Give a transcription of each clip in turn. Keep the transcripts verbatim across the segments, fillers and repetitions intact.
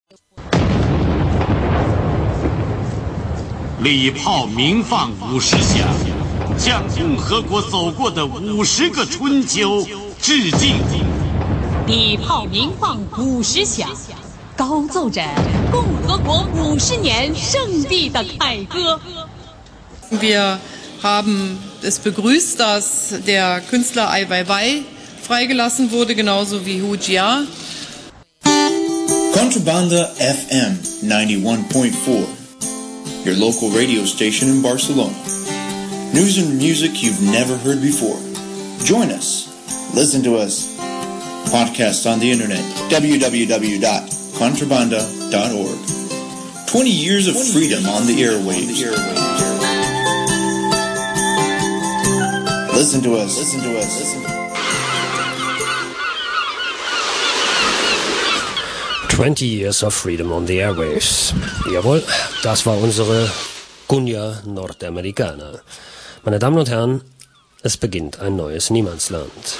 礼炮鸣放五十响，向共和国走过的五十个春秋致敬。 礼炮鸣放五十响，高奏着共和国五十年胜利的凯歌。 Wir haben es begrüßt, dass der Künstler Ai Weiwei freigelassen wurde, genauso wie Hu Jia. Contrabanda F M ninety-one point four, your local radio station in Barcelona. News and music you've never heard before. Join us. Listen to us. Podcast on the internet, w w w dot contrabanda dot org. twenty years of freedom on the airwaves. Listen to us. Listen to us. Listen to us. twenty years of freedom on the airwaves. Jawohl, das war unsere Cunha Nordamericana. Meine Damen und Herren, es beginnt ein neues Niemandsland.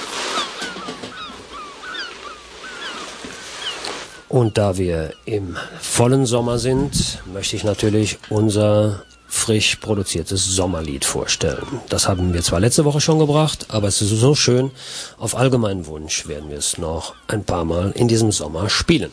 Und da wir im vollen Sommer sind, möchte ich natürlich unser frisch produziertes Sommerlied vorstellen. Das haben wir zwar letzte Woche schon gebracht, aber es ist so schön, auf allgemeinen Wunsch werden wir es noch ein paar Mal in diesem Sommer spielen.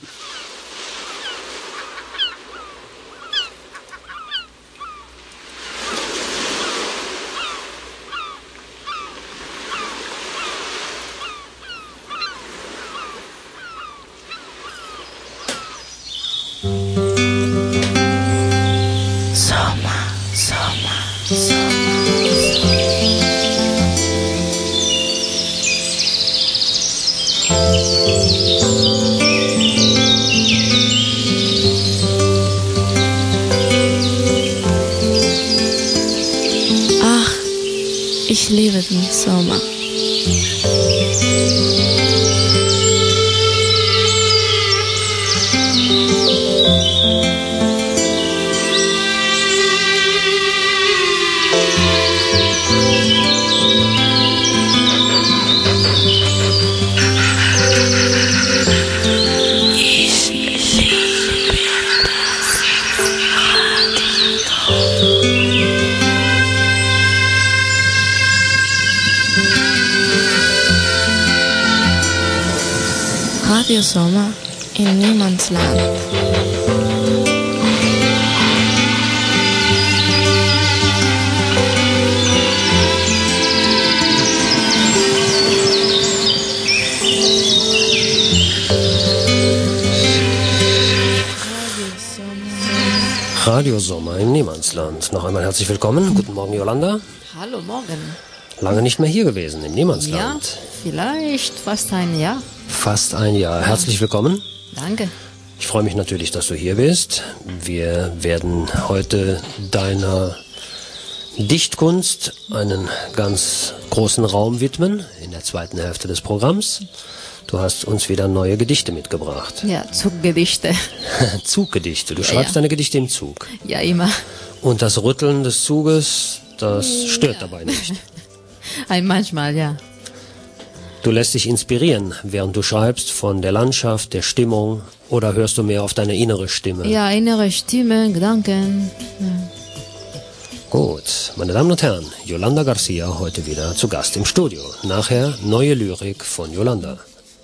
Ich liebe den Sommer. Radio Sommer in Niemandsland. Radio Sommer im Niemandsland. Noch einmal herzlich willkommen. Guten Morgen, Yolanda. Hallo, morgen. Lange nicht mehr hier gewesen im Niemandsland. Ja, vielleicht fast ein Jahr. Fast ein Jahr. Herzlich willkommen. Danke. Ich freue mich natürlich, dass du hier bist. Wir werden heute deiner Dichtkunst einen ganz großen Raum widmen in der zweiten Hälfte des Programms. Du hast uns wieder neue Gedichte mitgebracht. Ja, Zuggedichte. Zuggedichte. Du ja, schreibst ja. deine Gedichte im Zug. Ja, immer. Und das Rütteln des Zuges, das stört ja. dabei nicht. Ein manchmal, ja. Du lässt dich inspirieren, während du schreibst, von der Landschaft, der Stimmung, oder hörst du mehr auf deine innere Stimme? Ja, innere Stimme, Gedanken. Ja. Gut, meine Damen und Herren, Yolanda Garcia heute wieder zu Gast im Studio. Nachher neue Lyrik von Yolanda.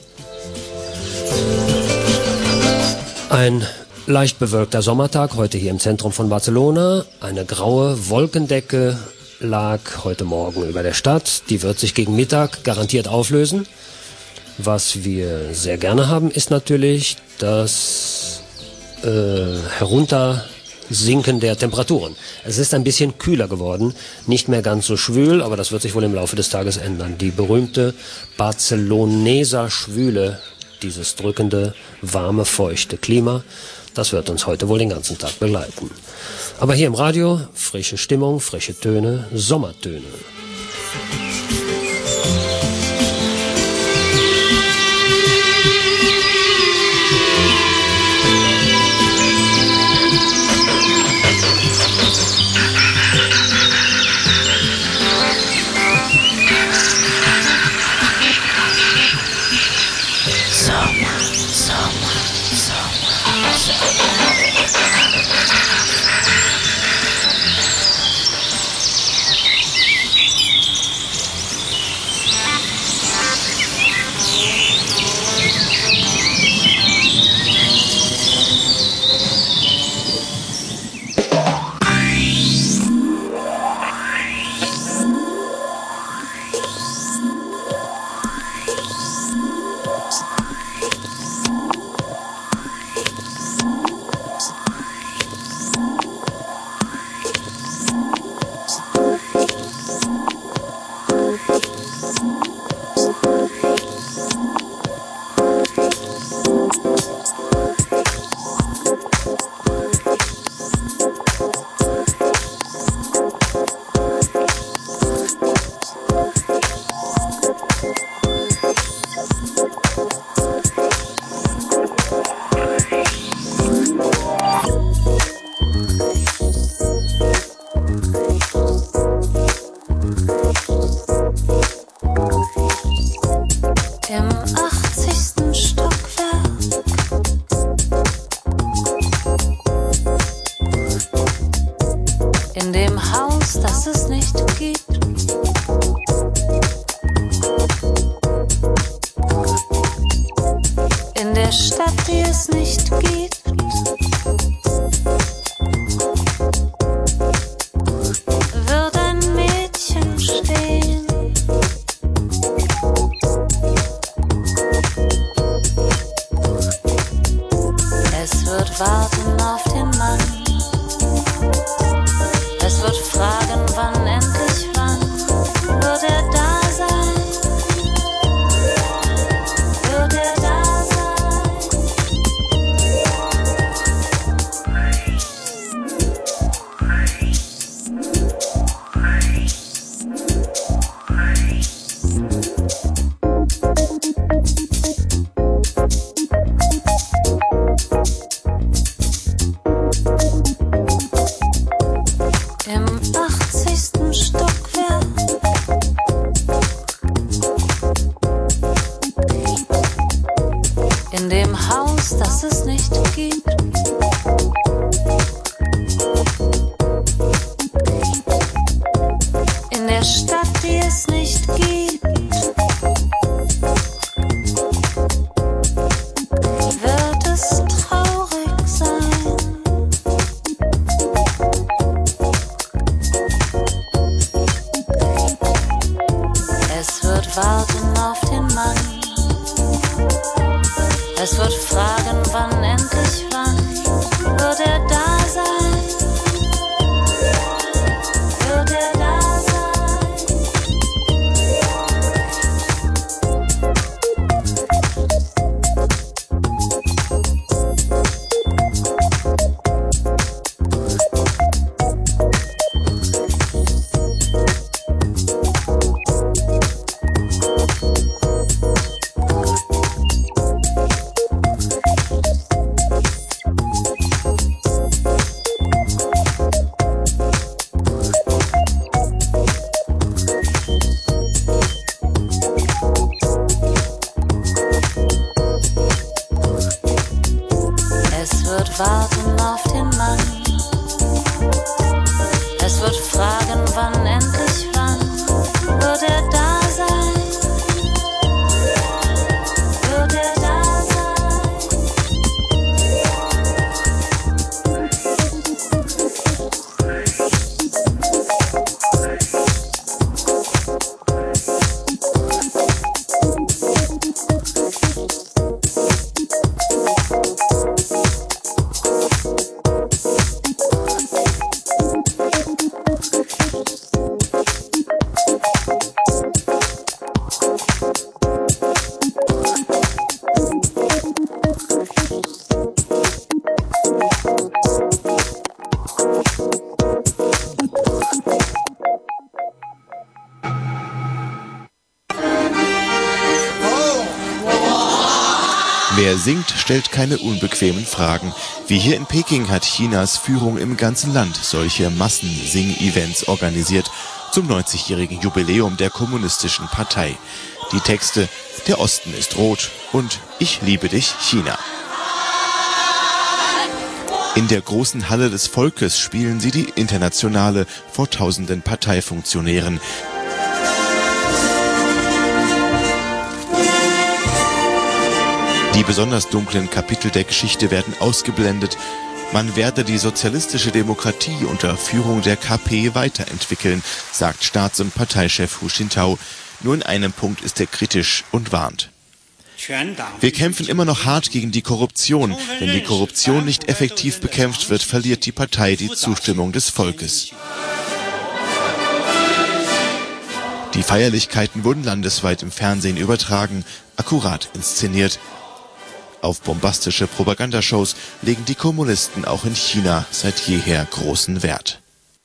Ein leicht bewölkter Sommertag heute hier im Zentrum von Barcelona. Eine graue Wolkendecke lag heute Morgen über der Stadt. Die wird sich gegen Mittag garantiert auflösen. Was wir sehr gerne haben, ist natürlich das äh, Heruntersinken der Temperaturen. Es ist ein bisschen kühler geworden, nicht mehr ganz so schwül, aber das wird sich wohl im Laufe des Tages ändern. Die berühmte Barceloneser Schwüle, dieses drückende, warme, feuchte Klima, das wird uns heute wohl den ganzen Tag begleiten. Aber hier im Radio, frische Stimmung, frische Töne, Sommertöne. Sommer, Sommer, Sommer, Sommer. In dem Haus, das es nicht gibt. In der Stadt, die es nicht gibt. Wird ein Mädchen stehen. Es wird warten auf den Mann. Es wird fragen, wann endlich wann wird er da sein? Wird er da das es nicht gibt. In der Stadt, die es nicht gibt. Wird es traurig sein? Es wird warten auf den Mann. Es wird fragen, wann endlich wann wird er da sein? Wird er da warten auf den Mann. Es wird fragen, wann endlich wann wird er da sein? Wird er da Wer singt, stellt keine unbequemen Fragen. Wie hier in Peking hat Chinas Führung im ganzen Land solche Massensing-Events organisiert zum neunzigjährigen Jubiläum der Kommunistischen Partei. Die Texte: Der Osten ist rot und Ich liebe dich, China. In der großen Halle des Volkes spielen sie die Internationale vor tausenden Parteifunktionären. Die besonders dunklen Kapitel der Geschichte werden ausgeblendet. Man werde die sozialistische Demokratie unter Führung der K P weiterentwickeln, sagt Staats- und Parteichef Hu Jintao. Nur in einem Punkt ist er kritisch und warnt. Wir kämpfen immer noch hart gegen die Korruption. Wenn die Korruption nicht effektiv bekämpft wird, verliert die Partei die Zustimmung des Volkes. Die Feierlichkeiten wurden landesweit im Fernsehen übertragen, akkurat inszeniert. Auf bombastische Propagandashows legen die Kommunisten auch in China seit jeher großen Wert.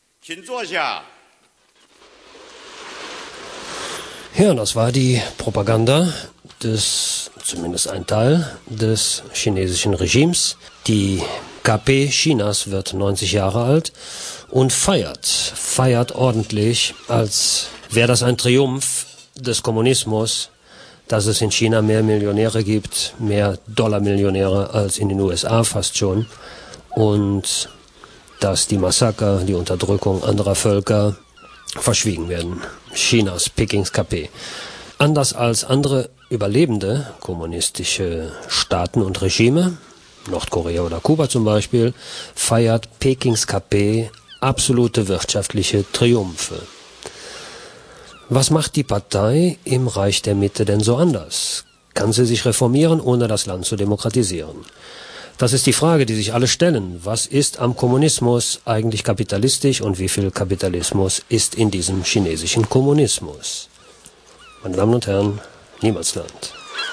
Ja, das war die Propaganda des, zumindest ein Teil, des chinesischen Regimes. Die K P Chinas wird neunzig Jahre alt und feiert, feiert ordentlich, als wäre das ein Triumph des Kommunismus, dass es in China mehr Millionäre gibt, mehr Dollarmillionäre als in den U S A fast schon. Und dass die Massaker, die Unterdrückung anderer Völker verschwiegen werden. Chinas Pekings-K P. Anders als andere überlebende kommunistische Staaten und Regime, Nordkorea oder Kuba zum Beispiel, feiert Pekings K P absolute wirtschaftliche Triumphe. Was macht die Partei im Reich der Mitte denn so anders? Kann sie sich reformieren, ohne das Land zu demokratisieren? Das ist die Frage, die sich alle stellen. Was ist am Kommunismus eigentlich kapitalistisch und wie viel Kapitalismus ist in diesem chinesischen Kommunismus? Meine Damen und Herren, Niemandsland.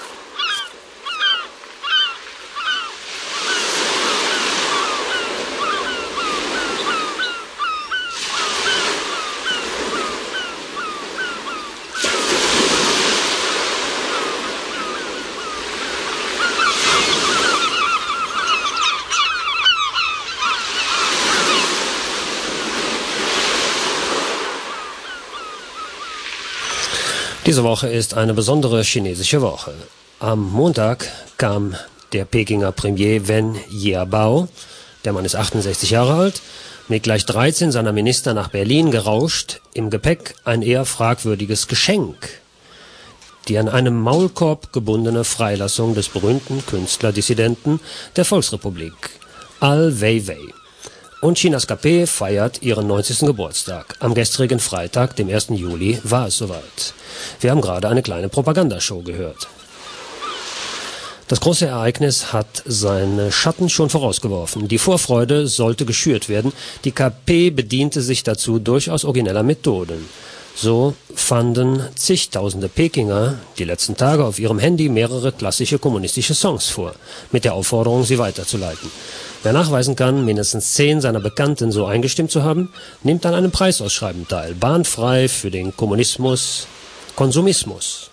Diese Woche ist eine besondere chinesische Woche. Am Montag kam der Pekinger Premier Wen Jiabao, der Mann ist achtundsechzig Jahre alt, mit gleich dreizehn seiner Minister nach Berlin gerauscht, im Gepäck ein eher fragwürdiges Geschenk. Die an einem Maulkorb gebundene Freilassung des berühmten Künstlerdissidenten der Volksrepublik, Ai Weiwei. Und Chinas K P feiert ihren neunzigsten Geburtstag. Am gestrigen Freitag, dem ersten Juli, war es soweit. Wir haben gerade eine kleine Propagandashow gehört. Das große Ereignis hat seine Schatten schon vorausgeworfen. Die Vorfreude sollte geschürt werden. Die K P bediente sich dazu durchaus origineller Methoden. So fanden zigtausende Pekinger die letzten Tage auf ihrem Handy mehrere klassische kommunistische Songs vor, mit der Aufforderung, sie weiterzuleiten. Wer nachweisen kann, mindestens zehn seiner Bekannten so eingestimmt zu haben, nimmt an einem Preisausschreiben teil. Bahnfrei für den Kommunismus, Konsumismus.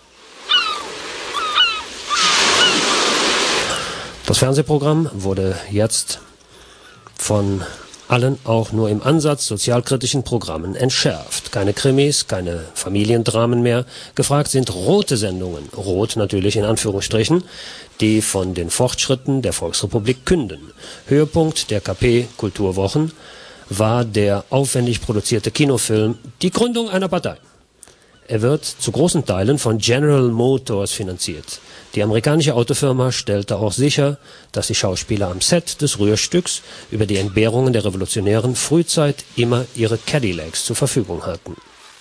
Das Fernsehprogramm wurde jetzt von allen auch nur im Ansatz sozialkritischen Programmen entschärft. Keine Krimis, keine Familiendramen mehr. Gefragt sind rote Sendungen, rot natürlich in Anführungsstrichen, die von den Fortschritten der Volksrepublik künden. Höhepunkt der K P-Kulturwochen war der aufwendig produzierte Kinofilm Die Gründung einer Partei. Er wird zu großen Teilen von General Motors finanziert. Die amerikanische Autofirma stellte auch sicher, dass die Schauspieler am Set des Rührstücks über die Entbehrungen der Revolutionären frühzeit immer ihre Cadillacs zur Verfügung hatten.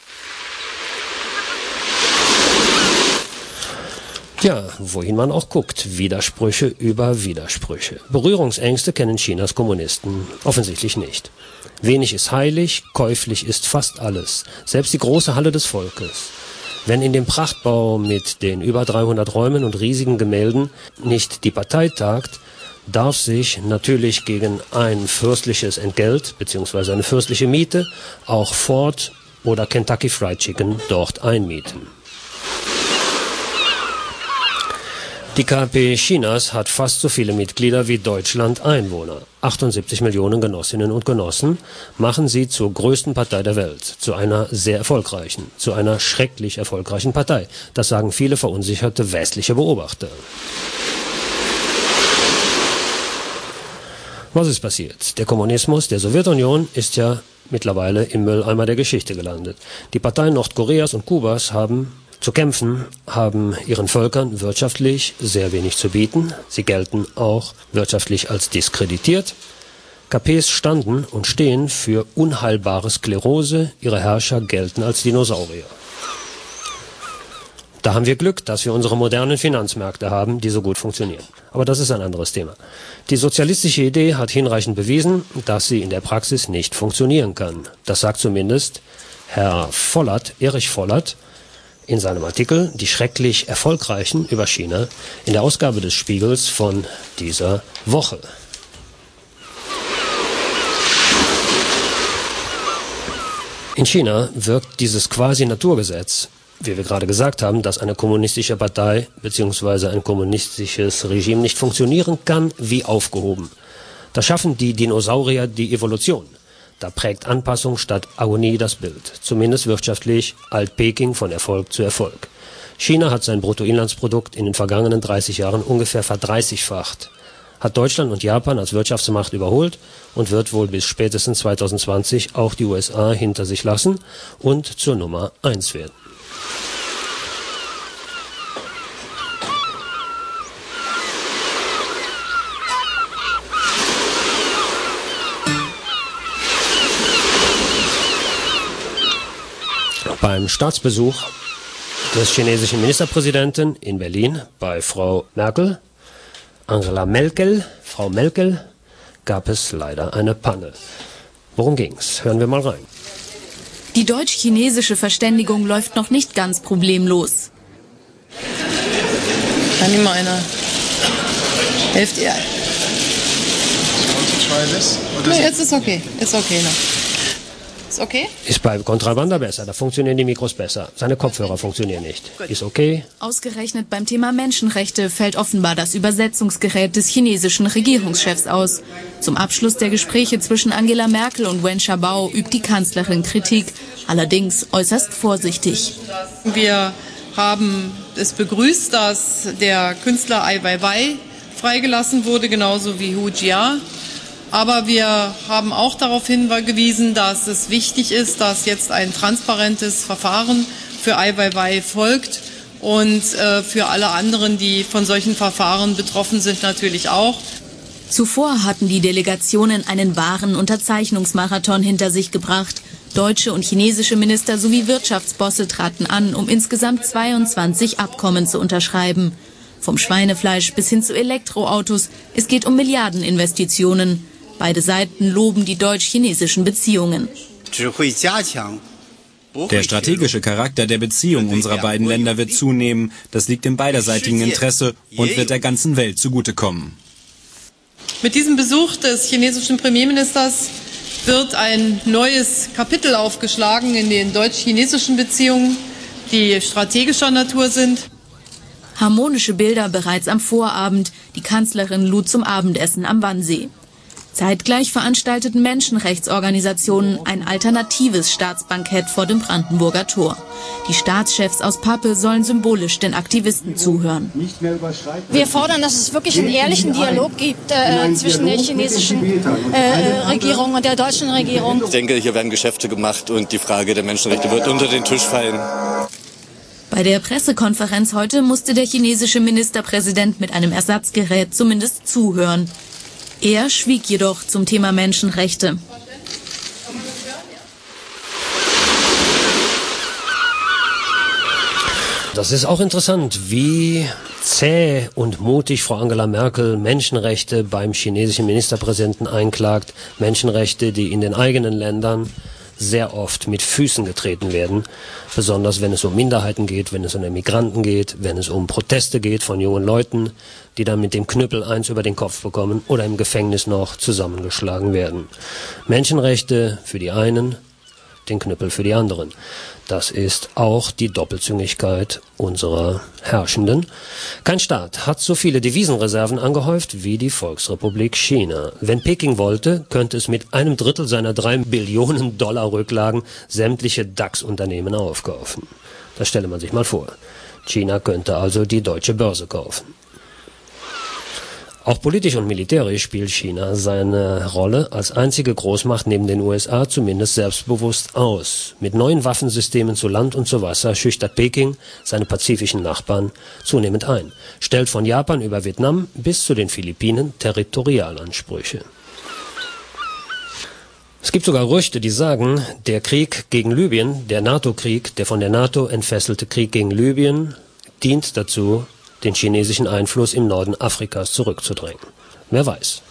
Ja, wohin man auch guckt, Widersprüche über Widersprüche. Berührungsängste kennen Chinas Kommunisten offensichtlich nicht. Wenig ist heilig, käuflich ist fast alles, selbst die große Halle des Volkes. Wenn in dem Prachtbau mit den über dreihundert Räumen und riesigen Gemälden nicht die Partei tagt, darf sich natürlich gegen ein fürstliches Entgelt bzw. eine fürstliche Miete auch Ford oder Kentucky Fried Chicken dort einmieten. Die K P Chinas hat fast so viele Mitglieder wie Deutschland Einwohner. achtundsiebzig Millionen Genossinnen und Genossen machen sie zur größten Partei der Welt, zu einer sehr erfolgreichen, zu einer schrecklich erfolgreichen Partei. Das sagen viele verunsicherte westliche Beobachter. Was ist passiert? Der Kommunismus der Sowjetunion ist ja mittlerweile im Mülleimer der Geschichte gelandet. Die Parteien Nordkoreas und Kubas haben zu kämpfen, haben ihren Völkern wirtschaftlich sehr wenig zu bieten. Sie gelten auch wirtschaftlich als diskreditiert. K Ps standen und stehen für unheilbare Sklerose. Ihre Herrscher gelten als Dinosaurier. Da haben wir Glück, dass wir unsere modernen Finanzmärkte haben, die so gut funktionieren. Aber das ist ein anderes Thema. Die sozialistische Idee hat hinreichend bewiesen, dass sie in der Praxis nicht funktionieren kann. Das sagt zumindest Herr Vollert, Erich Vollert, in seinem Artikel Die schrecklich Erfolgreichen über China in der Ausgabe des Spiegels von dieser Woche. In China wirkt dieses Quasi-Naturgesetz, wie wir gerade gesagt haben, dass eine kommunistische Partei bzw. ein kommunistisches Regime nicht funktionieren kann, wie aufgehoben. Da schaffen die Dinosaurier die Evolution. Da prägt Anpassung statt Agonie das Bild. Zumindest wirtschaftlich eilt Peking von Erfolg zu Erfolg. China hat sein Bruttoinlandsprodukt in den vergangenen dreißig Jahren ungefähr verdreißigfacht. hat Deutschland und Japan als Wirtschaftsmacht überholt und wird wohl bis spätestens zwanzig zwanzig auch die U S A hinter sich lassen und zur Nummer eins werden. Beim Staatsbesuch des chinesischen Ministerpräsidenten in Berlin bei Frau Merkel, Angela Merkel, Frau Merkel, gab es leider eine Panne. Worum ging's? Hören wir mal rein. Die deutsch-chinesische Verständigung läuft noch nicht ganz problemlos. Kann ihm mal einer helft ihr? No, jetzt ist okay. Ist okay noch. Ist okay? Ist bei Contrabanda besser, da funktionieren die Mikros besser. Seine Kopfhörer funktionieren nicht. Ist okay? Ausgerechnet beim Thema Menschenrechte fällt offenbar das Übersetzungsgerät des chinesischen Regierungschefs aus. Zum Abschluss der Gespräche zwischen Angela Merkel und Wen Jiabao übt die Kanzlerin Kritik, allerdings äußerst vorsichtig. Wir haben es begrüßt, dass der Künstler Ai Weiwei freigelassen wurde, genauso wie Hu Jia. Aber wir haben auch darauf hingewiesen, dass es wichtig ist, dass jetzt ein transparentes Verfahren für Ai Weiwei folgt und äh, für alle anderen, die von solchen Verfahren betroffen sind, natürlich auch. Zuvor hatten die Delegationen einen wahren Unterzeichnungsmarathon hinter sich gebracht. Deutsche und chinesische Minister sowie Wirtschaftsbosse traten an, um insgesamt zweiundzwanzig Abkommen zu unterschreiben. Vom Schweinefleisch bis hin zu Elektroautos, es geht um Milliardeninvestitionen. Beide Seiten loben die deutsch-chinesischen Beziehungen. Der strategische Charakter der Beziehung unserer beiden Länder wird zunehmen. Das liegt im beiderseitigen Interesse und wird der ganzen Welt zugutekommen. Mit diesem Besuch des chinesischen Premierministers wird ein neues Kapitel aufgeschlagen in den deutsch-chinesischen Beziehungen, die strategischer Natur sind. Harmonische Bilder bereits am Vorabend. Die Kanzlerin lud zum Abendessen am Wannsee. Zeitgleich veranstalteten Menschenrechtsorganisationen ein alternatives Staatsbankett vor dem Brandenburger Tor. Die Staatschefs aus Pappe sollen symbolisch den Aktivisten zuhören. Wir fordern, dass es wirklich einen ehrlichen Dialog gibt äh, zwischen der chinesischen äh, Regierung und der deutschen Regierung. Ich denke, hier werden Geschäfte gemacht und die Frage der Menschenrechte wird unter den Tisch fallen. Bei der Pressekonferenz heute musste der chinesische Ministerpräsident mit einem Ersatzgerät zumindest zuhören. Er schwieg jedoch zum Thema Menschenrechte. Das ist auch interessant, wie zäh und mutig Frau Angela Merkel Menschenrechte beim chinesischen Ministerpräsidenten einklagt. Menschenrechte, die in den eigenen Ländern sehr oft mit Füßen getreten werden, besonders wenn es um Minderheiten geht, wenn es um Migranten geht, wenn es um Proteste geht von jungen Leuten, die dann mit dem Knüppel eins über den Kopf bekommen oder im Gefängnis noch zusammengeschlagen werden. Menschenrechte für die einen, den Knüppel für die anderen. Das ist auch die Doppelzüngigkeit unserer Herrschenden. Kein Staat hat so viele Devisenreserven angehäuft wie die Volksrepublik China. Wenn Peking wollte, könnte es mit einem Drittel seiner drei Billionen Dollar Rücklagen sämtliche DAX-Unternehmen aufkaufen. Das stelle man sich mal vor. China könnte also die deutsche Börse kaufen. Auch politisch und militärisch spielt China seine Rolle als einzige Großmacht neben den U S A zumindest selbstbewusst aus. Mit neuen Waffensystemen zu Land und zu Wasser schüchtert Peking seine pazifischen Nachbarn zunehmend ein, stellt von Japan über Vietnam bis zu den Philippinen Territorialansprüche. Es gibt sogar Gerüchte, die sagen, der Krieg gegen Libyen, der NATO-Krieg, der von der NATO entfesselte Krieg gegen Libyen, dient dazu, den chinesischen Einfluss im Norden Afrikas zurückzudrängen. Wer weiß.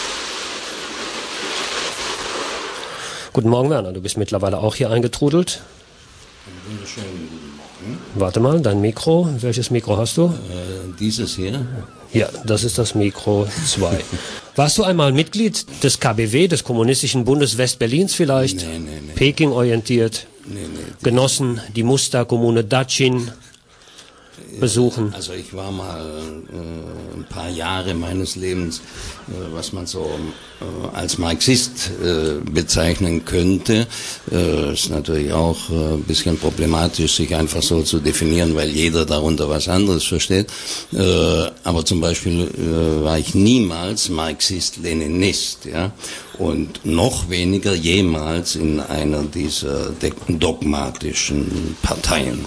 Guten Morgen, Werner. Du bist mittlerweile auch hier eingetrudelt. Wunderschönen guten Morgen. Warte mal, dein Mikro. Welches Mikro hast du? Äh, dieses hier. Ja, das ist das Mikro zwei. Warst du einmal Mitglied des K B W, des Kommunistischen Bundes Westberlins vielleicht? Nee, nee, nee. Peking orientiert? Nee, nee. Genossen die Musterkommune Dachin? besuchen? Also ich war mal äh, ein paar Jahre meines Lebens, äh, was man so äh, als Marxist äh, bezeichnen könnte. Äh, ist natürlich auch äh, ein bisschen problematisch, sich einfach so zu definieren, weil jeder darunter was anderes versteht. Äh, aber zum Beispiel äh, war ich niemals Marxist-Leninist, ja, und noch weniger jemals in einer dieser dogmatischen Parteien.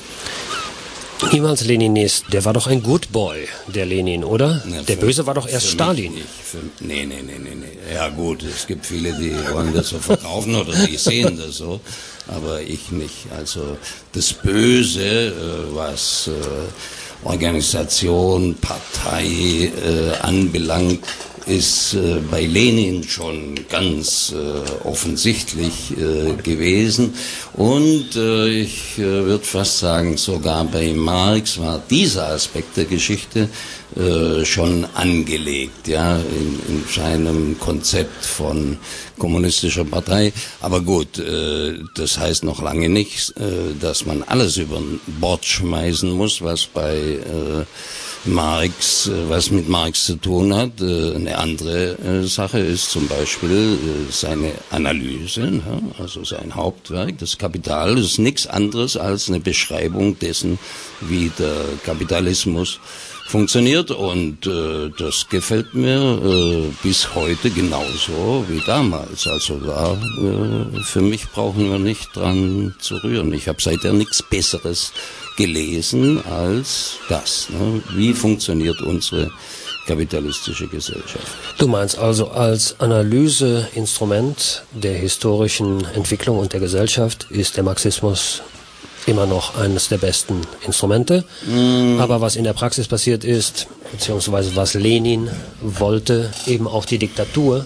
Niemals Leninist, der war doch ein Good Boy, der Lenin, oder? Ja, der für, Böse war doch erst Stalin. Nicht, für, nee, nee, nee, nee, nee. Ja gut, es gibt viele, die wollen das so verkaufen oder die sehen das so, aber ich nicht. Also das Böse, was äh, Organisation, Partei äh, anbelangt, ist äh, bei Lenin schon ganz äh, offensichtlich äh, gewesen und äh, ich äh, würde fast sagen, sogar bei Marx war dieser Aspekt der Geschichte äh, schon angelegt, ja, in, in seinem Konzept von kommunistischer Partei. Aber gut, äh, das heißt noch lange nicht, äh, dass man alles über Bord schmeißen muss, was bei äh, Marx, was mit Marx zu tun hat. Eine andere Sache ist zum Beispiel seine Analyse, also sein Hauptwerk. Das Kapital ist nichts anderes als eine Beschreibung dessen, wie der Kapitalismus funktioniert, und äh, das gefällt mir äh, bis heute genauso wie damals. Also da äh, für mich brauchen wir nicht dran zu rühren. Ich habe seither nichts Besseres gelesen als das. Ne? Wie funktioniert unsere kapitalistische Gesellschaft? Du meinst also, als Analyseinstrument der historischen Entwicklung und der Gesellschaft ist der Marxismus immer noch eines der besten Instrumente. Mm. Aber was in der Praxis passiert ist, beziehungsweise was Lenin wollte, eben auch die Diktatur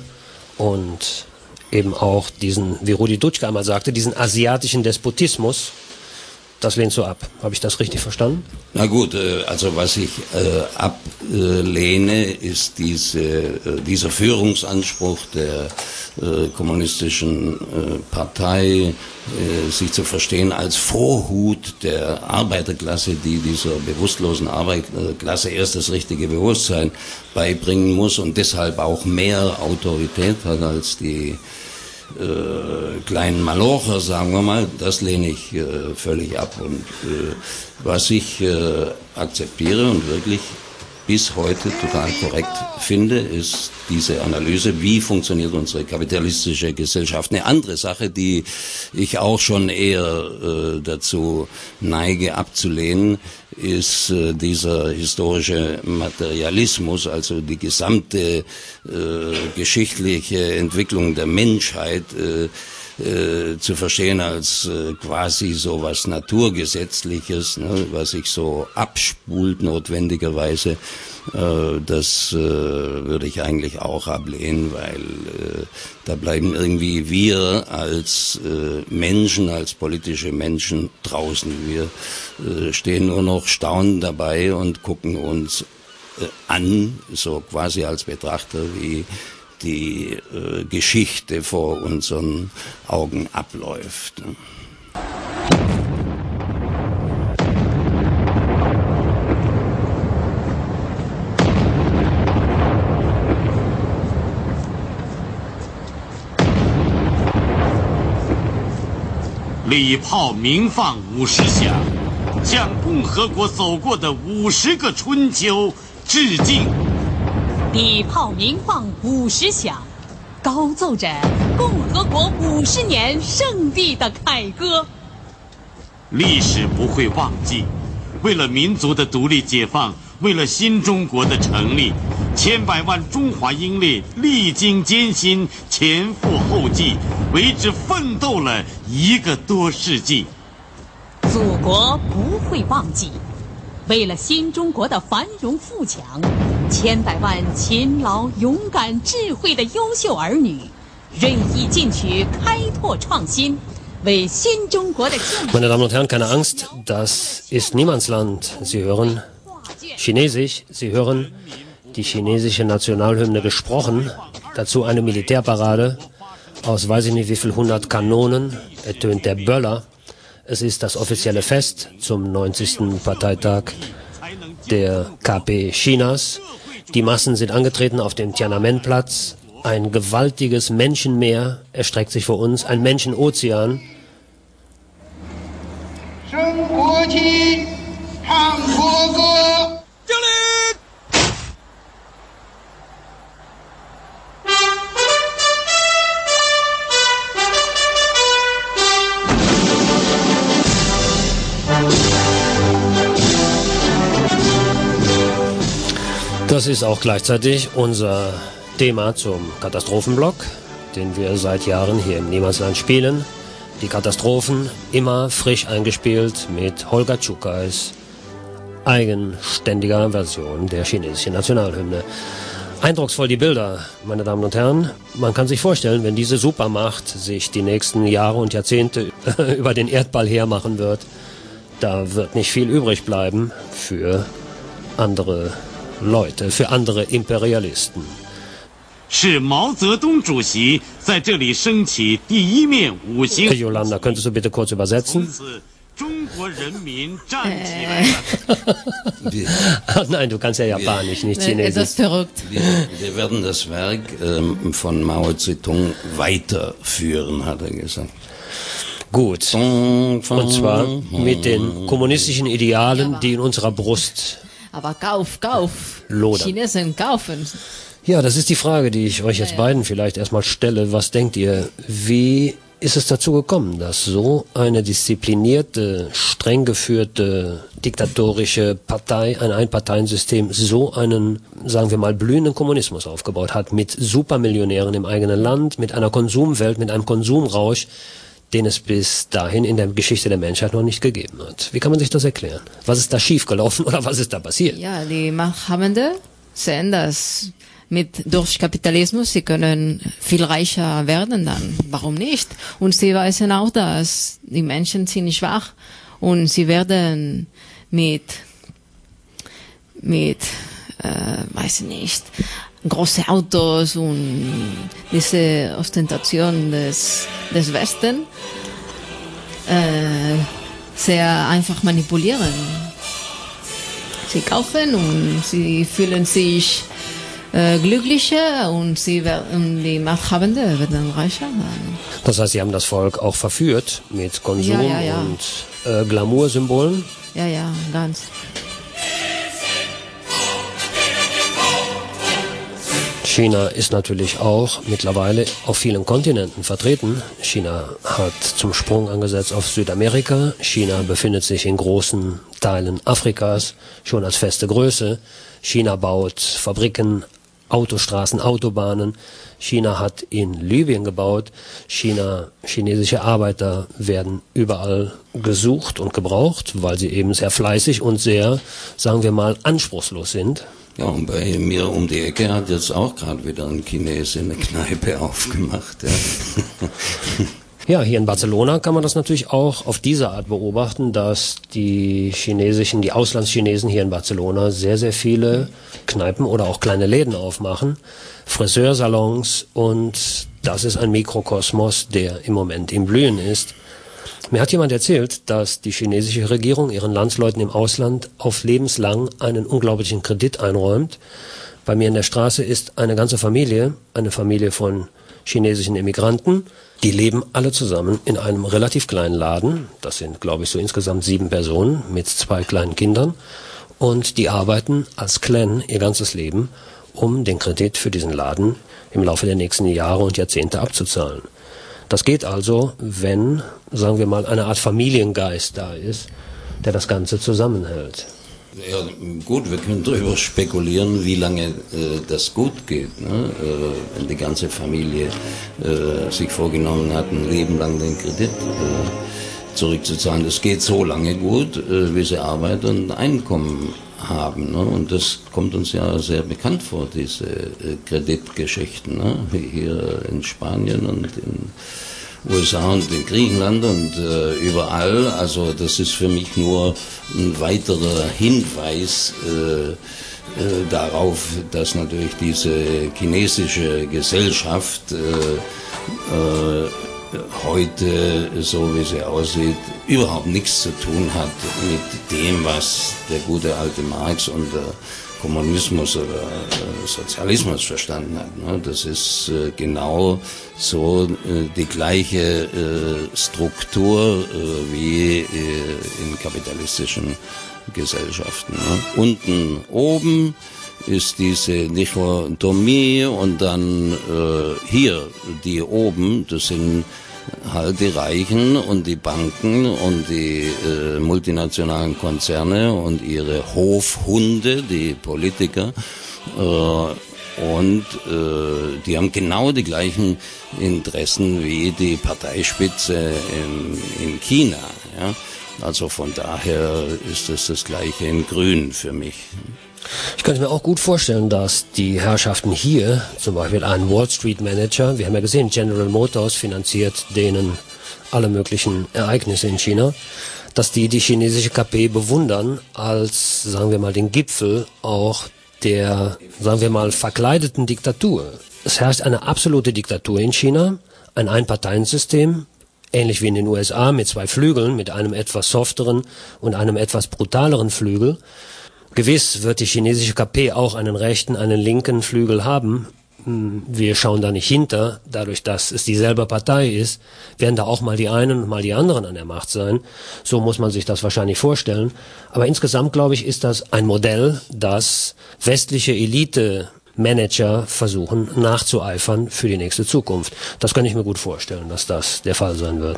und eben auch diesen, wie Rudi Dutschke einmal sagte, diesen asiatischen Despotismus, das lehnst du ab. Habe ich das richtig verstanden? Na gut, also was ich äh, ablehne, ist diese, äh, dieser Führungsanspruch der äh, kommunistischen äh, Partei, äh, sich zu verstehen als Vorhut der Arbeiterklasse, die dieser bewusstlosen Arbeiterklasse erst das richtige Bewusstsein beibringen muss und deshalb auch mehr Autorität hat als die Äh, kleinen Malocher, sagen wir mal, das lehne ich äh, völlig ab. Und äh, was ich äh, akzeptiere und wirklich bis heute total korrekt finde, ist diese Analyse, wie funktioniert unsere kapitalistische Gesellschaft. Eine andere Sache, die ich auch schon eher äh, dazu neige abzulehnen, ist äh, dieser historische Materialismus, also die gesamte äh, geschichtliche Entwicklung der Menschheit äh, Äh, zu verstehen als äh, quasi so was Naturgesetzliches, ne, was sich so abspult notwendigerweise, äh, das äh, würde ich eigentlich auch ablehnen, weil äh, da bleiben irgendwie wir als äh, Menschen, als politische Menschen draußen. Wir äh, stehen nur noch staunend dabei und gucken uns äh, an, so quasi als Betrachter, wie die äh, Geschichte vor unseren Augen abläuft. 礼炮鸣放五十响，向共和国走过的五十个春秋致敬。 礼炮鸣放五十响，高奏着共和国五十年胜利的凯歌。 历史不会忘记，为了民族的独立解放，为了新中国的成立，千百万中华英烈历经艰辛，前赴后继，为之奋斗了一个多世纪。 祖国不会忘记，为了新中国的繁荣富强，千百万勤劳、勇敢、智慧的优秀儿女，锐意进取、开拓创新，为新中国的建。 Meine Damen und Herren, keine Angst, das ist Niemandsland. Sie hören Chinesisch, Sie hören die chinesische Nationalhymne gesprochen, dazu eine Militärparade aus weiß ich nicht wie viel hundert Kanonen, ertönt der Böller. Es ist das offizielle Fest zum neunzigsten Parteitag der K P Chinas. Die Massen sind angetreten auf dem Tiananmen-Platz. Ein gewaltiges Menschenmeer erstreckt sich vor uns, ein Menschenozean. Das ist auch gleichzeitig unser Thema zum Katastrophenblock, den wir seit Jahren hier im Niemandsland spielen. Die Katastrophen immer frisch eingespielt mit Holger Czukais eigenständiger Version der chinesischen Nationalhymne. Eindrucksvoll die Bilder, meine Damen und Herren. Man kann sich vorstellen, wenn diese Supermacht sich die nächsten Jahre und Jahrzehnte über den Erdball hermachen wird, da wird nicht viel übrig bleiben für andere Leute, für andere Imperialisten. 是毛泽东主席在这里升起第一面五星。 Yolanda, könntest du bitte kurz übersetzen? Nein, du kannst ja Japanisch, nicht Chinesisch. Das ist verrückt. Wir, wir werden das Werk ähm, von Mao Zedong weiterführen, hat er gesagt. Gut. Und zwar mit den kommunistischen Idealen, die in unserer Brust Aber kauf, kauf. lodern. Chinesen kaufen. Ja, das ist die Frage, die ich euch jetzt beiden vielleicht erstmal stelle. Was denkt ihr, wie ist es dazu gekommen, dass so eine disziplinierte, streng geführte, diktatorische Partei, ein Einparteiensystem, so einen, sagen wir mal, blühenden Kommunismus aufgebaut hat, mit Supermillionären im eigenen Land, mit einer Konsumwelt, mit einem Konsumrausch, den es bis dahin in der Geschichte der Menschheit noch nicht gegeben hat. Wie kann man sich das erklären? Was ist da schiefgelaufen oder was ist da passiert? Ja, die Machthabende sehen das mit durch Kapitalismus, sie können viel reicher werden dann. Warum nicht? Und sie wissen auch, dass die Menschen sind schwach und sie werden mit, mit, äh, weiß ich nicht, große Autos und diese Ostentation des, des Westen äh, sehr einfach manipulieren. Sie kaufen und sie fühlen sich äh, glücklicher und sie werden, die Machthabende werden reicher. Das heißt, sie haben das Volk auch verführt mit Konsum Ja, ja, ja. und äh, Glamour-Symbolen? Ja, ja, ganz. China ist natürlich auch mittlerweile auf vielen Kontinenten vertreten. China hat zum Sprung angesetzt auf Südamerika. China befindet sich in großen Teilen Afrikas schon als feste Größe. China baut Fabriken, Autostraßen, Autobahnen. China hat in Libyen gebaut. China, chinesische Arbeiter werden überall gesucht und gebraucht, weil sie eben sehr fleißig und sehr, sagen wir mal, anspruchslos sind. Ja, und bei mir um die Ecke hat jetzt auch gerade wieder ein Chines eine Kneipe aufgemacht. Ja. Ja, hier in Barcelona kann man das natürlich auch auf diese Art beobachten, dass die chinesischen, die Auslandschinesen hier in Barcelona sehr, sehr viele Kneipen oder auch kleine Läden aufmachen, Friseursalons, und das ist ein Mikrokosmos, der im Moment im Blühen ist. Mir hat jemand erzählt, dass die chinesische Regierung ihren Landsleuten im Ausland auf lebenslang einen unglaublichen Kredit einräumt. Bei mir in der Straße ist eine ganze Familie, eine Familie von chinesischen Immigranten. Die leben alle zusammen in einem relativ kleinen Laden. Das sind, glaube ich, so insgesamt sieben Personen mit zwei kleinen Kindern. Und die arbeiten als Clan ihr ganzes Leben, um den Kredit für diesen Laden im Laufe der nächsten Jahre und Jahrzehnte abzuzahlen. Das geht also, wenn, sagen wir mal, eine Art Familiengeist da ist, der das Ganze zusammenhält. Ja, gut, wir können darüber spekulieren, wie lange äh, das gut geht. Ne? Äh, wenn die ganze Familie äh, sich vorgenommen hat, ein Leben lang den Kredit äh, zurückzuzahlen. Das geht so lange gut, äh, wie sie Arbeit und Einkommen haben. Ne? Und das kommt uns ja sehr bekannt vor, diese äh, Kreditgeschichten, ne? Wie hier in Spanien und in U S A und in Griechenland und äh, überall. Also das ist für mich nur ein weiterer Hinweis äh, äh, darauf, dass natürlich diese chinesische Gesellschaft äh, äh, heute, so wie sie aussieht, überhaupt nichts zu tun hat mit dem, was der gute alte Marx unter Kommunismus oder äh, Sozialismus verstanden hat. Ne? Das ist äh, genau so äh, die gleiche äh, Struktur äh, wie äh, in kapitalistischen Gesellschaften. Ne? Unten oben ist diese Dichotomie und dann äh, hier die oben, das sind halt die Reichen und die Banken und die äh, multinationalen Konzerne und ihre Hofhunde, die Politiker, äh, und äh, die haben genau die gleichen Interessen wie die Parteispitze in, in China. Ja? Also von daher ist es das Gleiche in Grün für mich. Ich könnte mir auch gut vorstellen, dass die Herrschaften hier, zum Beispiel ein Wall Street Manager, wir haben ja gesehen, General Motors finanziert denen alle möglichen Ereignisse in China, dass die die chinesische K P bewundern als, sagen wir mal, den Gipfel auch der, sagen wir mal, verkleideten Diktatur. Es herrscht eine absolute Diktatur in China, ein Einparteiensystem, ähnlich wie in den U S A, mit zwei Flügeln, mit einem etwas softeren und einem etwas brutaleren Flügel. Gewiss wird die chinesische K P auch einen rechten, einen linken Flügel haben. Wir schauen da nicht hinter. Dadurch, dass es dieselbe Partei ist, werden da auch mal die einen und mal die anderen an der Macht sein. So muss man sich das wahrscheinlich vorstellen. Aber insgesamt, glaube ich, ist das ein Modell, das westliche Elite-Manager versuchen nachzueifern für die nächste Zukunft. Das kann ich mir gut vorstellen, dass das der Fall sein wird.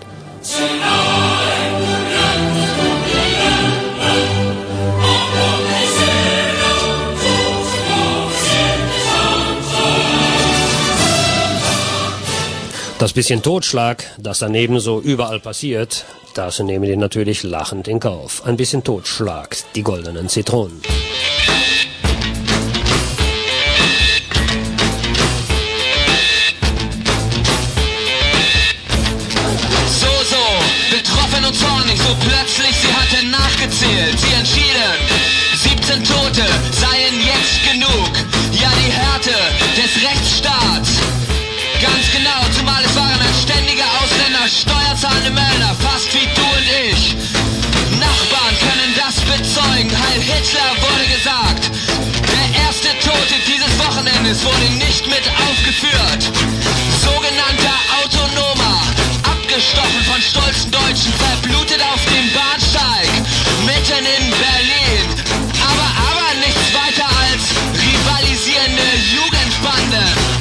Das bisschen Totschlag, das daneben so überall passiert, das nehmen die natürlich lachend in Kauf. Ein bisschen Totschlag, die goldenen Zitronen. So, so, betroffen und zornig, so plötzlich, sie hatte nachgezählt, sie entschieden, siebzehn Tote seien jetzt genug. Ja, die Härte des Rechtsstaats. Ganz genau, zumal es waren ein ständiger Ausländer, steuerzahlende Männer, fast wie du und ich. Nachbarn können das bezeugen, Heil Hitler wurde gesagt. Der erste Tote dieses Wochenendes wurde nicht mit aufgeführt. Sogenannter Autonomer, abgestochen von stolzen Deutschen, verblutet auf dem Bahnsteig, mitten in Berlin. Aber, aber nichts weiter als rivalisierende Jugendbanden.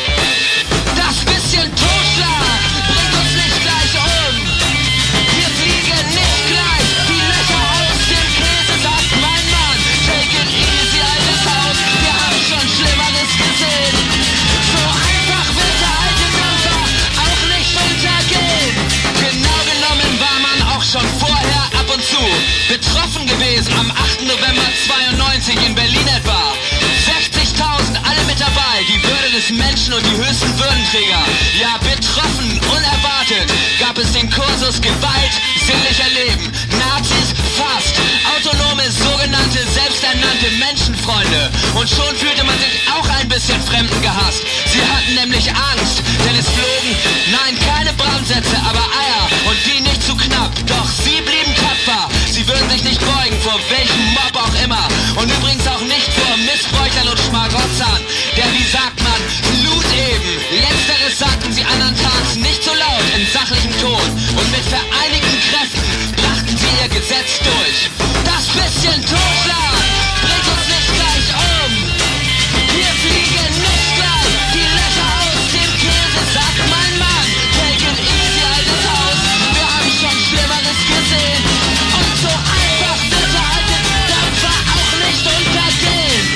Totschlag bringt uns nicht gleich um. Wir fliegen nicht gleich die Löcher aus dem Käse, sagt mein Mann. Take it easy, altes Haus, wir haben schon Schlimmeres gesehen. So einfach wird der alte Dampfer auch nicht untergehen. Genau genommen war man auch schon vorher ab und zu betroffen gewesen am achten November zweiundneunzig in Berlin etwa. sechzigtausend, alle mit dabei, die Würde des Menschen und die höchsten Würdenträger. Ja, betroffen, unerwartet, gab es den Kursus Gewalt, sinnlicher Leben. Nazis fast, autonome, sogenannte, selbsternannte Menschenfreunde. Und schon fühlte man sich auch ein bisschen fremdengehasst. Sie hatten nämlich Angst, denn es flogen, nein, keine Brandsätze, aber Eier. Und die nicht zu knapp, doch sie blieben tapfer. Sie würden sich nicht beugen, vor welchem Mob auch immer. Und übrigens auch nicht vor Missbräuchern und Schmarotzern. Der, wie sagt man, lud eben. Letzteres sagten sie anderntags nicht so laut in sachlichem Ton. Und mit vereinigten Kräften brachten sie ihr Gesetz durch. Das bisschen Totschlag bringt uns nicht gleich um. Wir fliegen nicht gleich die Löcher aus dem Käse, sagt mein Mann. Take it easy, altes Haus, wir haben schon Schlimmeres gesehen. Und so einfach wird der alte Dampfer auch nicht untergehen.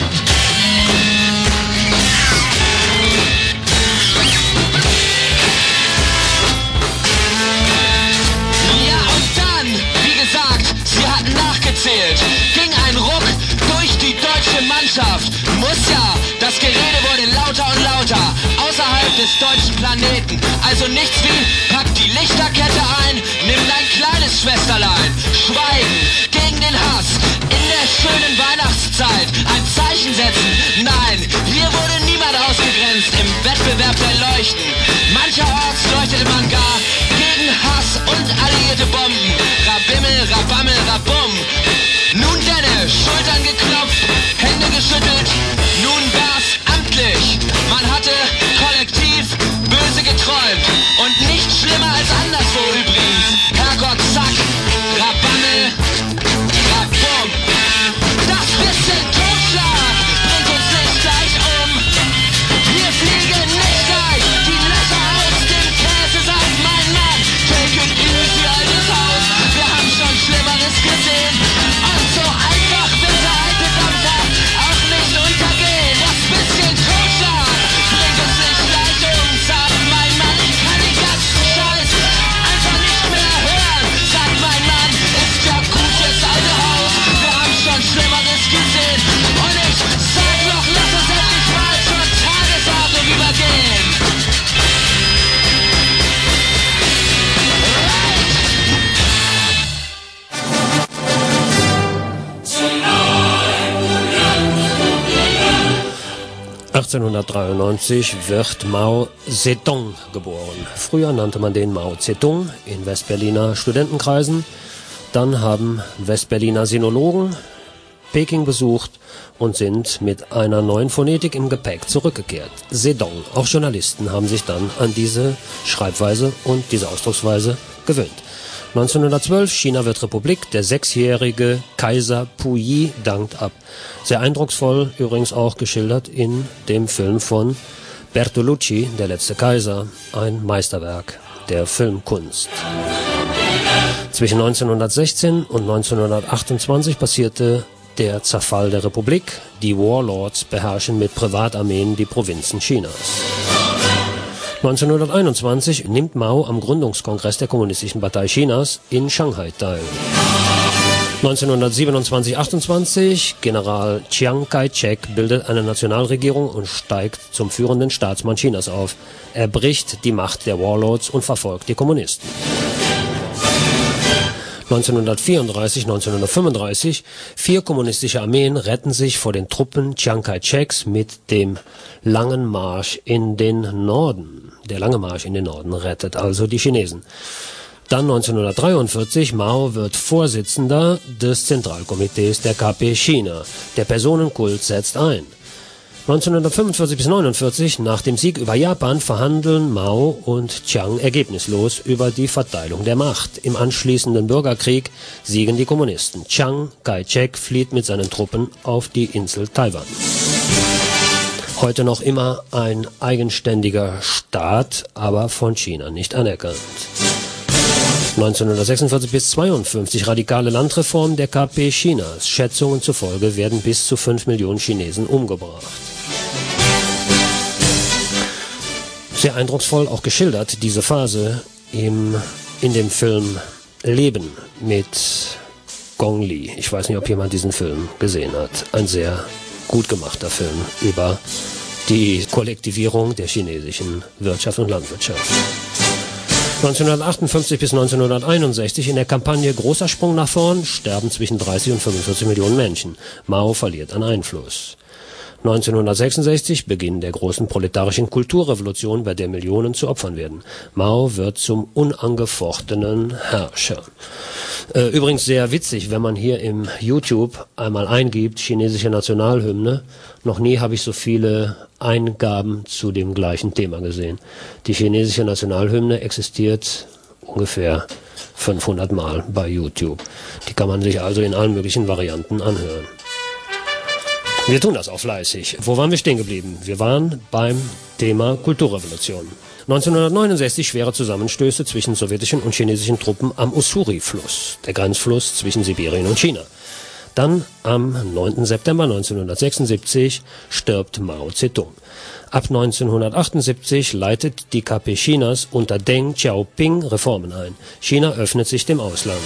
Ja, und dann, wie gesagt, sie hatten nachgezählt. Ging ein Ruck durch die deutsche Mannschaft. Muss ja, das Gerede wurde lauter und lauter. Außerhalb des deutschen Planeten. Also nichts wie, pack die Lichterkette ein, nimm dein kleines Schwesterlein. Schweigen gegen den Hass. In der schönen Weihnachtszeit ein Zeichen setzen. Nein, hier wurde niemand ausgegrenzt im Wettbewerb der Leuchten. Mancherorts leuchtete man gar achtzehnhundertdreiundneunzig wird Mao Zedong geboren. Früher nannte man den Mao Zedong in Westberliner Studentenkreisen. Dann haben Westberliner Sinologen Peking besucht und sind mit einer neuen Phonetik im Gepäck zurückgekehrt. Zedong. Auch Journalisten haben sich dann an diese Schreibweise und diese Ausdrucksweise gewöhnt. neunzehnhundertzwölf, China wird Republik, der sechsjährige Kaiser Puyi dankt ab. Sehr eindrucksvoll übrigens auch geschildert in dem Film von Bertolucci, Der letzte Kaiser, ein Meisterwerk der Filmkunst. Zwischen neunzehnhundertsechzehn und neunzehnhundertachtundzwanzig passierte der Zerfall der Republik. Die Warlords beherrschen mit Privatarmeen die Provinzen Chinas. neunzehnhunderteinundzwanzig nimmt Mao am Gründungskongress der Kommunistischen Partei Chinas in Shanghai teil. neunzehnhundertsiebenundzwanzig achtundzwanzig, General Chiang Kai-shek bildet eine Nationalregierung und steigt zum führenden Staatsmann Chinas auf. Er bricht die Macht der Warlords und verfolgt die Kommunisten. neunzehnhundertvierunddreißig, neunzehnhundertfünfunddreißig, vier kommunistische Armeen retten sich vor den Truppen Chiang Kai-sheks mit dem langen Marsch in den Norden. Der lange Marsch in den Norden rettet also die Chinesen. Dann neunzehnhundertdreiundvierzig, Mao wird Vorsitzender des Zentralkomitees der K P China. Der Personenkult setzt ein. neunzehnhundertfünfundvierzig bis neunundvierzig, nach dem Sieg über Japan, verhandeln Mao und Chiang ergebnislos über die Verteilung der Macht. Im anschließenden Bürgerkrieg siegen die Kommunisten. Chiang Kai-shek flieht mit seinen Truppen auf die Insel Taiwan. Heute noch immer ein eigenständiger Staat, aber von China nicht anerkannt. neunzehnhundertsechsundvierzig bis zweiundfünfzig, radikale Landreform der K P Chinas. Schätzungen zufolge werden bis zu fünf Millionen Chinesen umgebracht. Sehr eindrucksvoll auch geschildert, diese Phase im, in dem Film Leben mit Gong Li. Ich weiß nicht, ob jemand diesen Film gesehen hat. Ein sehr gut gemachter Film über die Kollektivierung der chinesischen Wirtschaft und Landwirtschaft. neunzehnhundertachtundfünfzig bis neunzehnhunderteinundsechzig, in der Kampagne Großer Sprung nach vorn sterben zwischen dreißig und fünfundvierzig Millionen Menschen. Mao verliert an Einfluss. neunzehnhundertsechsundsechzig, Beginn der großen proletarischen Kulturrevolution, bei der Millionen zu Opfern werden. Mao wird zum unangefochtenen Herrscher. Äh, übrigens sehr witzig, wenn man hier im YouTube einmal eingibt, chinesische Nationalhymne. Noch nie habe ich so viele Eingaben zu dem gleichen Thema gesehen. Die chinesische Nationalhymne existiert ungefähr fünfhundert Mal bei YouTube. Die kann man sich also in allen möglichen Varianten anhören. Wir tun das auch fleißig. Wo waren wir stehen geblieben? Wir waren beim Thema Kulturrevolution. neunzehnhundertneunundsechzig, schwere Zusammenstöße zwischen sowjetischen und chinesischen Truppen am Ussuri-Fluss, der Grenzfluss zwischen Sibirien und China. Dann am neunten September neunzehnhundertsechsundsiebzig stirbt Mao Zedong. Ab neunzehnhundertachtundsiebzig leitet die K P Chinas unter Deng Xiaoping Reformen ein. China öffnet sich dem Ausland.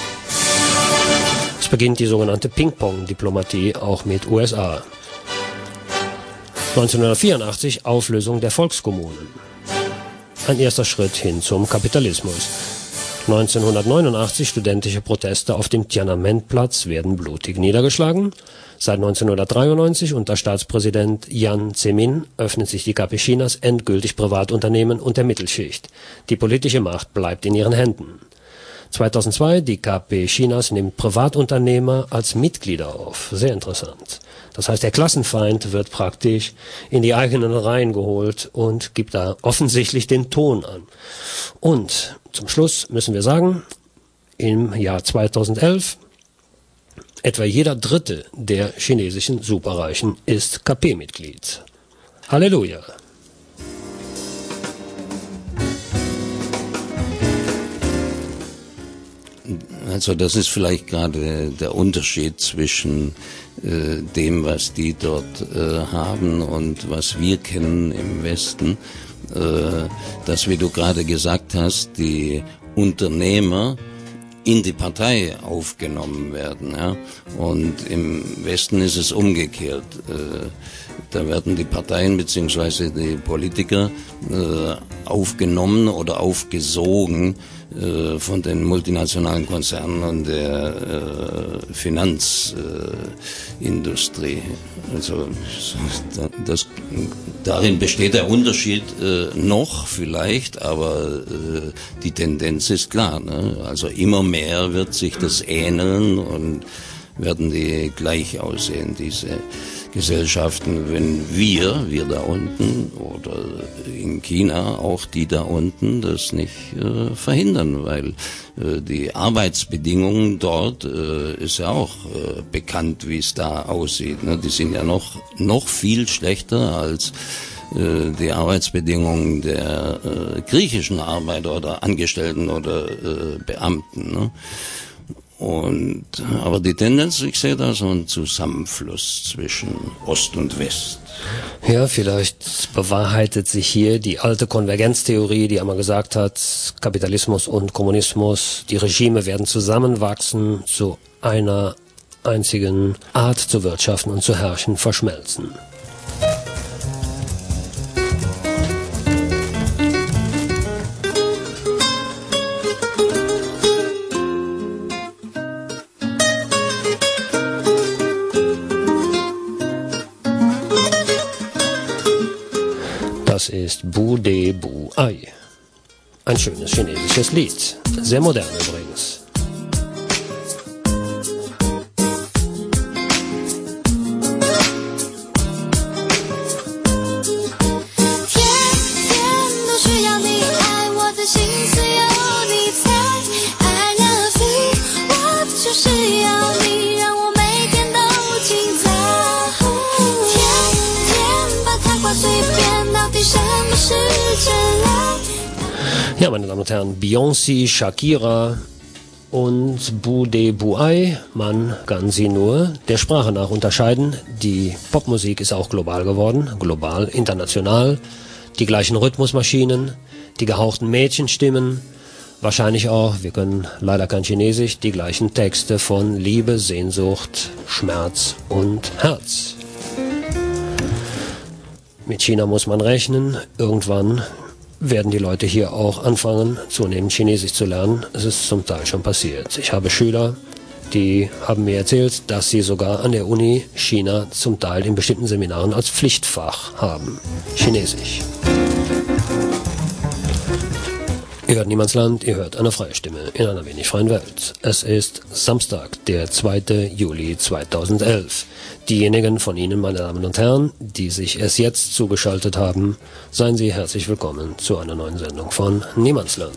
Es beginnt die sogenannte Ping-Pong-Diplomatie auch mit U S A. neunzehnhundertvierundachtzig, Auflösung der Volkskommunen. Ein erster Schritt hin zum Kapitalismus. neunzehnhundertneunundachtzig, studentische Proteste auf dem Tiananmen-Platz werden blutig niedergeschlagen. Seit neunzehnhundertdreiundneunzig unter Staatspräsident Jiang Zemin öffnet sich die K P Chinas endgültig Privatunternehmen und der Mittelschicht. Die politische Macht bleibt in ihren Händen. zweitausendzwei, die K P Chinas nimmt Privatunternehmer als Mitglieder auf. Sehr interessant. Das heißt, der Klassenfeind wird praktisch in die eigenen Reihen geholt und gibt da offensichtlich den Ton an. Und zum Schluss müssen wir sagen, im Jahr zweitausendelf, etwa jeder Dritte der chinesischen Superreichen ist K P-Mitglied. Halleluja! Also das ist vielleicht gerade der Unterschied zwischen äh, dem, was die dort äh, haben und was wir kennen im Westen, äh, dass, wie du gerade gesagt hast, die Unternehmer in die Partei aufgenommen werden. Ja? Und im Westen ist es umgekehrt. Äh, da werden die Parteien bzw. die Politiker äh, aufgenommen oder aufgesogen äh, von den multinationalen Konzernen und der äh, Finanzindustrie. Äh, also das, darin besteht der Unterschied äh, noch vielleicht, aber äh, die Tendenz ist klar. Ne? Also immer mehr wird sich das ähneln und werden die gleich aussehen, diese Gesellschaften, wenn wir, wir da unten oder in China auch die da unten das nicht äh, verhindern, weil äh, die Arbeitsbedingungen dort äh, ist ja auch äh, bekannt, wie es da aussieht. Ne? Die sind ja noch noch viel schlechter als äh, die Arbeitsbedingungen der äh, griechischen Arbeiter oder Angestellten oder äh, Beamten. Ne? Und, aber die Tendenz, ich sehe da so einen Zusammenfluss zwischen Ost und West. Ja, vielleicht bewahrheitet sich hier die alte Konvergenztheorie, die einmal gesagt hat, Kapitalismus und Kommunismus, die Regime werden zusammenwachsen, zu einer einzigen Art zu wirtschaften und zu herrschen, verschmelzen. Das ist Bu De Bu Ai. Ein schönes chinesisches Lied. Sehr modern übrigens. Ja, meine Damen und Herren, Beyoncé, Shakira und Bu De Bu Ai, man kann sie nur der Sprache nach unterscheiden. Die Popmusik ist auch global geworden, global, international. Die gleichen Rhythmusmaschinen, die gehauchten Mädchenstimmen, wahrscheinlich auch, wir können leider kein Chinesisch, die gleichen Texte von Liebe, Sehnsucht, Schmerz und Herz. Mit China muss man rechnen, irgendwann werden die Leute hier auch anfangen, zunehmend Chinesisch zu lernen. Es ist zum Teil schon passiert. Ich habe Schüler, die haben mir erzählt, dass sie sogar an der Uni China zum Teil in bestimmten Seminaren als Pflichtfach haben. Chinesisch. Ihr hört Niemandsland, ihr hört eine freie Stimme in einer wenig freien Welt. Es ist Samstag, der zweite Juli zweitausendelf. Diejenigen von Ihnen, meine Damen und Herren, die sich erst jetzt zugeschaltet haben, seien Sie herzlich willkommen zu einer neuen Sendung von Niemandsland.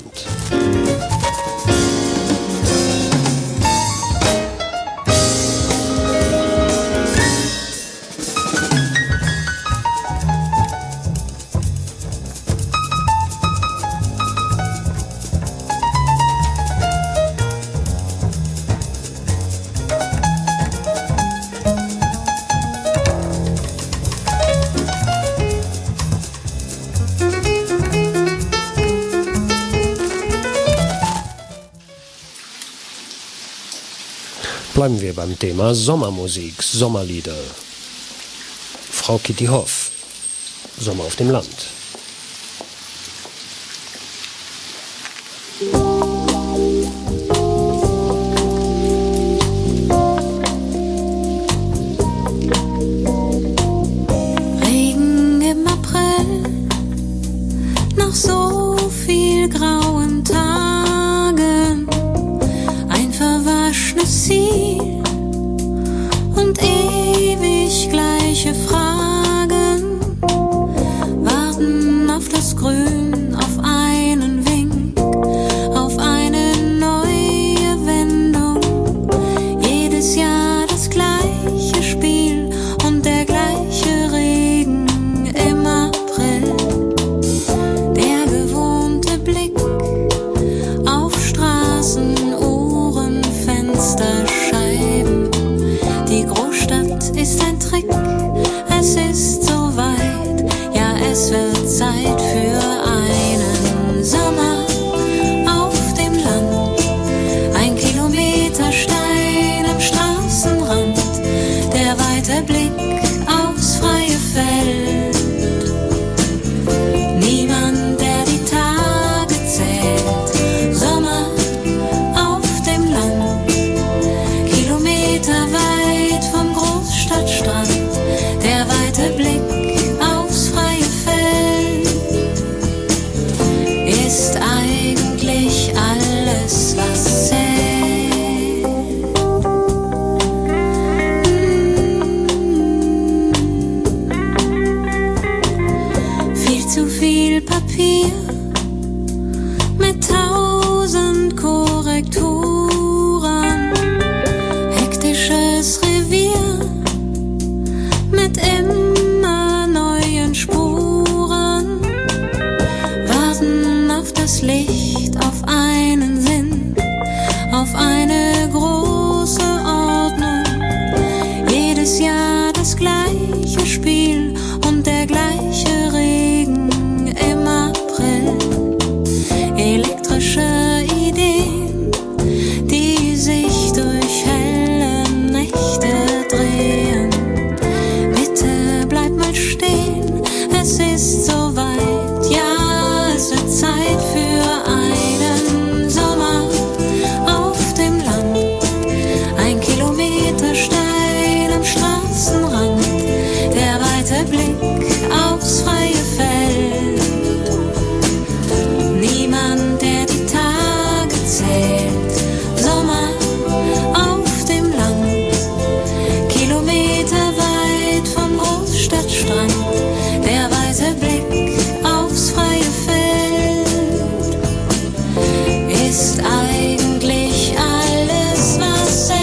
Bleiben wir beim Thema Sommermusik, Sommerlieder. Frau Kitty Hoff, Sommer auf dem Land. Regen im April, nach so viel grauen Tagen, ein verwaschenes Ziel und ewig gleiche Fragen, warten auf das Grün, auf einen Wink, auf eine neue Wendung, jedes Jahr das gleiche Spiel und der gleiche Regen im April, der gewohnte Blick auf Straßen, Uhren, Fensterscheiben. Die Großstadt ist ein Trick, zeigt Huran, hektisches Revier mit immer neuen Spuren, warten auf das Licht, auf einen Sinn, auf eine große Ordnung. Jedes Jahr das gleiche Spiel und der gleiche Regen im April. Elektrische Ideen, die sich durch helle Nächte drehen. Bitte bleib mal stehen, es ist soweit, ja, es wird Zeit für einen Sommer auf dem Land. Ein Kilometer Stein am Straßenrand, der weite Blick aufs freie Feld. Niemand, der die Tage zählt. Sommer auf dem Land, kilometerweit vom Großstadtstrand, der weite Blick aufs freie Feld. Ist eigentlich alles, was zählt.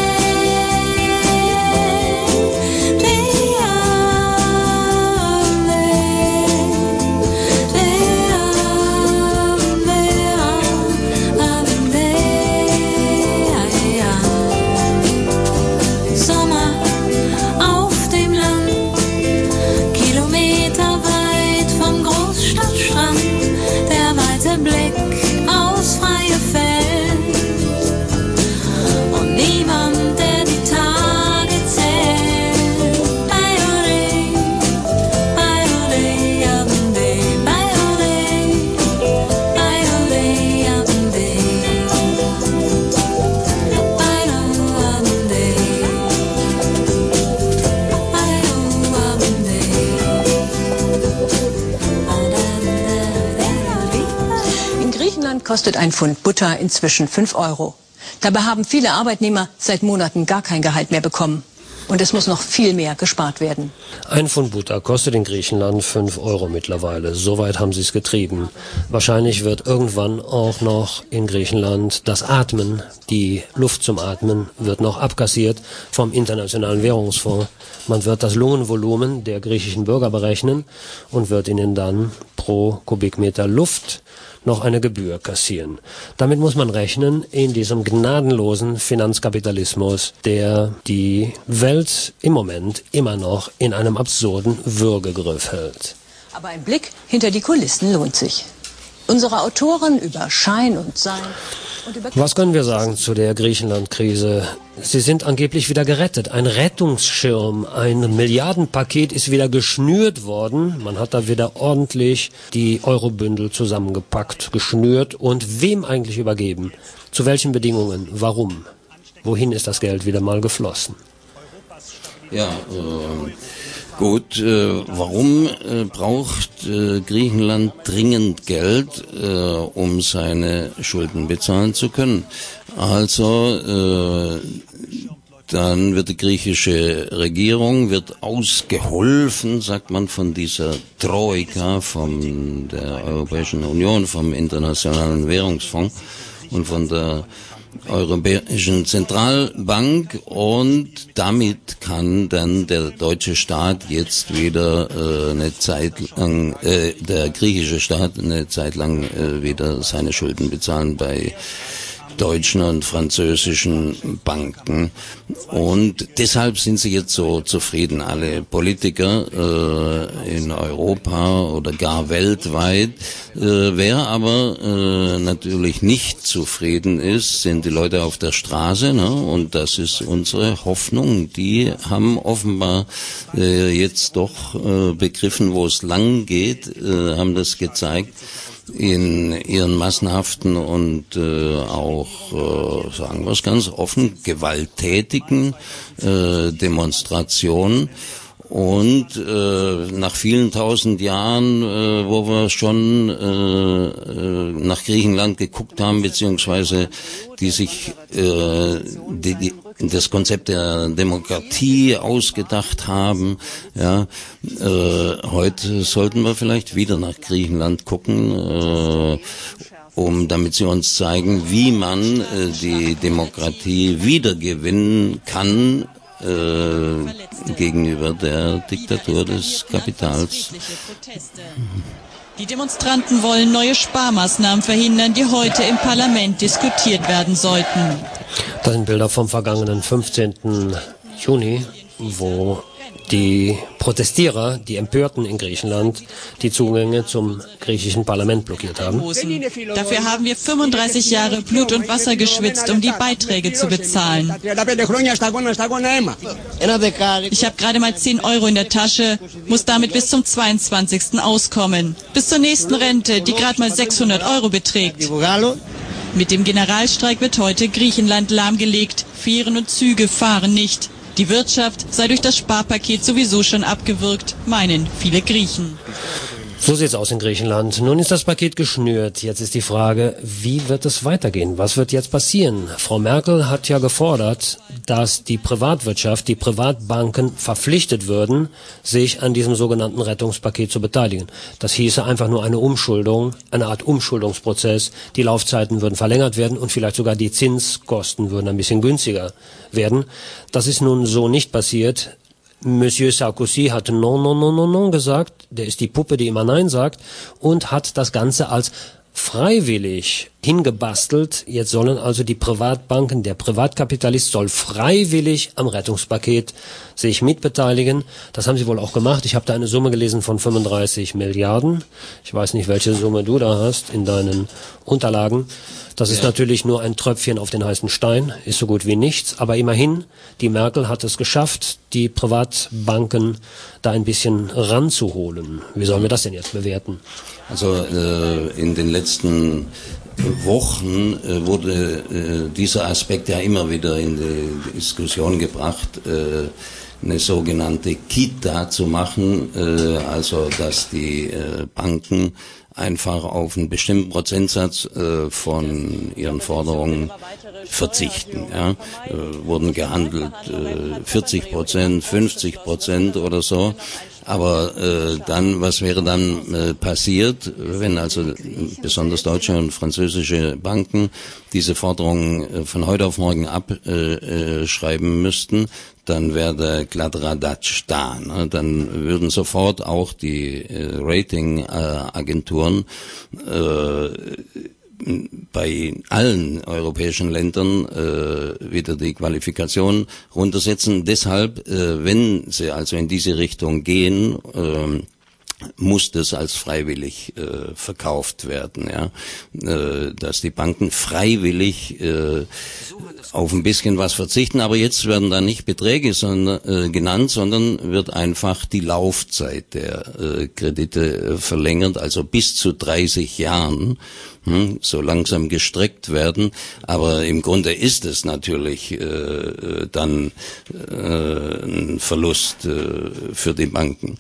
Sommer auf dem Land, kilometerweit vom Großstadtstrand, der weite Blick aufs freie Feld. Und niemand, der die Tage zählt. Bye-o-day, bye-o-day, up-and-day, bye-o-day, bye-o-day, up-and-day, bye-o-up-and-day, In Griechenland kostet ein Pfund Butter inzwischen fünf Euro. Dabei haben viele Arbeitnehmer seit Monaten gar kein Gehalt mehr bekommen. Und es muss noch viel mehr gespart werden. Ein Pfund Butter kostet in Griechenland fünf Euro mittlerweile. Soweit haben sie es getrieben. Wahrscheinlich wird irgendwann auch noch in Griechenland das Atmen, die Luft zum Atmen, wird noch abkassiert vom Internationalen Währungsfonds. Man wird das Lungenvolumen der griechischen Bürger berechnen und wird ihnen dann pro Kubikmeter Luft noch eine Gebühr kassieren. Damit muss man rechnen in diesem gnadenlosen Finanzkapitalismus, der die Welt im Moment immer noch in einem absurden Würgegriff hält. Aber ein Blick hinter die Kulissen lohnt sich. Unsere Autoren über Schein und Sein und über... Was können wir sagen zu der Griechenland-Krise? Sie sind angeblich wieder gerettet. Ein Rettungsschirm, ein Milliardenpaket ist wieder geschnürt worden. Man hat da wieder ordentlich die Eurobündel zusammengepackt, geschnürt und wem eigentlich übergeben? Zu welchen Bedingungen? Warum? Wohin ist das Geld wieder mal geflossen? Ja, äh, gut. Äh, warum äh, braucht äh, Griechenland dringend Geld, äh, um seine Schulden bezahlen zu können? Also, äh, dann wird die griechische Regierung, wird ausgeholfen, sagt man, von dieser Troika, von der Europäischen Union, vom Internationalen Währungsfonds und von der Europäischen Zentralbank, und damit kann dann der deutsche Staat jetzt wieder äh, eine Zeit lang, äh, der griechische Staat eine Zeit lang äh, wieder seine Schulden bezahlen bei deutschen und französischen Banken. Und deshalb sind sie jetzt so zufrieden, alle Politiker äh, in Europa oder gar weltweit. Äh, wer aber äh, natürlich nicht zufrieden ist, sind die Leute auf der Straße, ne? Und das ist unsere Hoffnung. Die haben offenbar äh, jetzt doch äh, begriffen, wo es lang geht, äh, haben das gezeigt in ihren massenhaften und äh, auch, äh, sagen wir es ganz offen, gewalttätigen äh, Demonstrationen. Und äh, nach vielen tausend Jahren, äh, wo wir schon äh, äh, nach Griechenland geguckt haben, beziehungsweise die sich äh, die, die, das Konzept der Demokratie ausgedacht haben, ja, äh, heute sollten wir vielleicht wieder nach Griechenland gucken, äh, um damit sie uns zeigen, wie man äh, die Demokratie wiedergewinnen kann äh, gegenüber der Diktatur des Kapitals. Die Demonstranten wollen neue Sparmaßnahmen verhindern, die heute im Parlament diskutiert werden sollten. Das sind Bilder vom vergangenen fünfzehnten Juni, wo die Protestierer, die Empörten in Griechenland, die Zugänge zum griechischen Parlament blockiert haben. Dafür haben wir fünfunddreißig Jahre Blut und Wasser geschwitzt, um die Beiträge zu bezahlen. Ich habe gerade mal zehn Euro in der Tasche, muss damit bis zum zweiundzwanzigsten auskommen. Bis zur nächsten Rente, die gerade mal sechshundert Euro beträgt. Mit dem Generalstreik wird heute Griechenland lahmgelegt. Fähren und Züge fahren nicht. Die Wirtschaft sei durch das Sparpaket sowieso schon abgewürgt, meinen viele Griechen. So sieht's aus in Griechenland. Nun ist das Paket geschnürt. Jetzt ist die Frage, wie wird es weitergehen? Was wird jetzt passieren? Frau Merkel hat ja gefordert, dass die Privatwirtschaft, die Privatbanken verpflichtet würden, sich an diesem sogenannten Rettungspaket zu beteiligen. Das hieße einfach nur eine Umschuldung, eine Art Umschuldungsprozess. Die Laufzeiten würden verlängert werden und vielleicht sogar die Zinskosten würden ein bisschen günstiger werden. Das ist nun so nicht passiert. Monsieur Sarkozy hat non, non, non, non, non gesagt, der ist die Puppe, die immer Nein sagt, und hat das Ganze als freiwillig hingebastelt. Jetzt sollen also die Privatbanken, der Privatkapitalist soll freiwillig am Rettungspaket sich mitbeteiligen. Das haben sie wohl auch gemacht. Ich habe da eine Summe gelesen von fünfunddreißig Milliarden. Ich weiß nicht, welche Summe du da hast in deinen Unterlagen. Das ist ja natürlich nur ein Tröpfchen auf den heißen Stein, ist so gut wie nichts. Aber immerhin, die Merkel hat es geschafft, die Privatbanken da ein bisschen ranzuholen. Wie sollen wir das denn jetzt bewerten? Also äh, in den letzten Wochen äh, wurde äh, dieser Aspekt ja immer wieder in die Diskussion gebracht, äh, eine sogenannte Kita zu machen, äh, also dass die äh, Banken einfach auf einen bestimmten Prozentsatz äh, von ihren Forderungen verzichten. Ja. Äh, wurden gehandelt äh, vierzig Prozent, fünfzig Prozent oder so. Aber äh, dann, was wäre dann äh, passiert, wenn also besonders deutsche und französische Banken diese Forderungen äh, von heute auf morgen abschreiben äh, äh, müssten? Dann wäre der Kladderadatsch da. Ne? Dann würden sofort auch die äh, Ratingagenturen äh, bei allen europäischen Ländern äh, wieder die Qualifikation runtersetzen. Deshalb, äh, wenn sie also in diese Richtung gehen, äh, muss das als freiwillig äh, verkauft werden, ja, äh, dass die Banken freiwillig äh, auf ein bisschen was verzichten, aber jetzt werden da nicht Beträge sondern, äh, genannt, sondern wird einfach die Laufzeit der äh, Kredite äh, verlängert, also bis zu dreißig Jahren, hm, so langsam gestreckt werden, aber im Grunde ist es natürlich äh, dann äh, ein Verlust äh, für die Banken.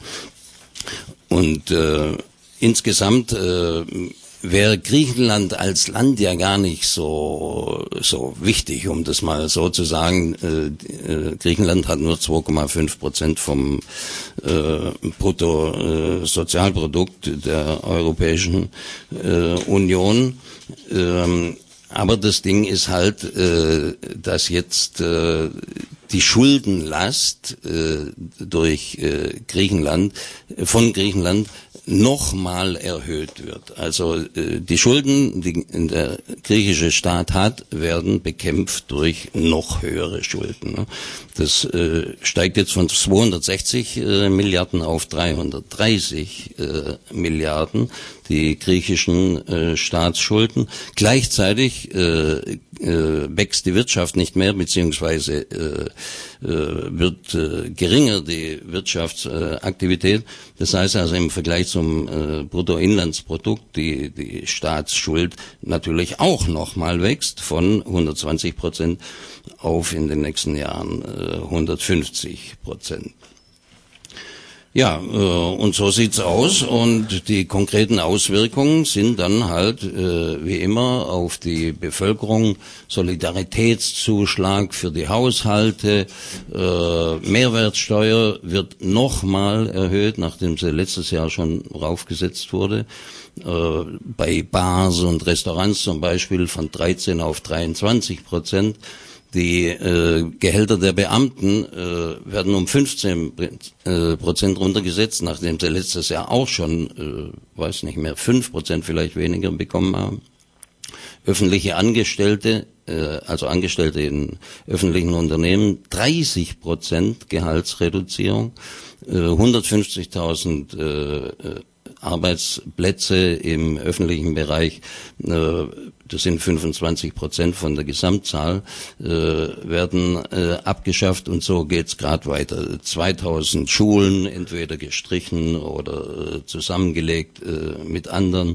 Und äh, insgesamt äh, wäre Griechenland als Land ja gar nicht so so wichtig, um das mal so zu sagen. Äh, äh, Griechenland hat nur zwei Komma fünf Prozent vom äh, Bruttosozialprodukt äh, der Europäischen äh, Union. Ähm, aber das Ding ist halt, äh, dass jetzt äh, die Schuldenlast äh, durch äh, Griechenland, äh, von Griechenland nochmal erhöht wird. Also äh, die Schulden, die der griechische Staat hat, werden bekämpft durch noch höhere Schulden. Ne? Das äh, steigt jetzt von zweihundertsechzig äh, Milliarden auf dreihundertdreißig äh, Milliarden, die griechischen äh, Staatsschulden. Gleichzeitig äh, äh, wächst die Wirtschaft nicht mehr, beziehungsweise äh, äh, wird äh, geringer die Wirtschaftsaktivität. Das heißt also im Vergleich zum äh, Bruttoinlandsprodukt die die Staatsschuld natürlich auch nochmal wächst von hundertzwanzig Prozent auf in den nächsten Jahren äh, hundertfünfzig Prozent. Ja, äh, und so sieht's aus und die konkreten Auswirkungen sind dann halt äh, wie immer auf die Bevölkerung Solidaritätszuschlag für die Haushalte, äh, Mehrwertsteuer wird nochmal erhöht, nachdem sie letztes Jahr schon raufgesetzt wurde. äh, bei Bars und Restaurants zum Beispiel von dreizehn auf dreiundzwanzig Prozent. Die äh, Gehälter der Beamten äh, werden um fünfzehn Prozent runtergesetzt, nachdem sie letztes Jahr auch schon, äh, weiß nicht mehr, fünf Prozent vielleicht weniger bekommen haben. Öffentliche Angestellte, äh, also Angestellte in öffentlichen Unternehmen, dreißig Prozent Gehaltsreduzierung, äh, hundertfünfzigtausend äh, Arbeitsplätze im öffentlichen Bereich, äh, das sind fünfundzwanzig Prozent von der Gesamtzahl, äh, werden äh, abgeschafft und so geht's gerade weiter. zweitausend Schulen entweder gestrichen oder äh, zusammengelegt äh, mit anderen.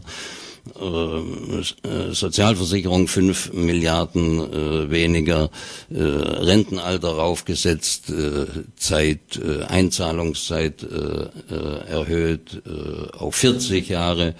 Äh, Sozialversicherung fünf Milliarden äh, weniger, äh, Rentenalter raufgesetzt, äh, Zeit, äh, Einzahlungszeit äh, äh, erhöht äh, auf vierzig Jahre.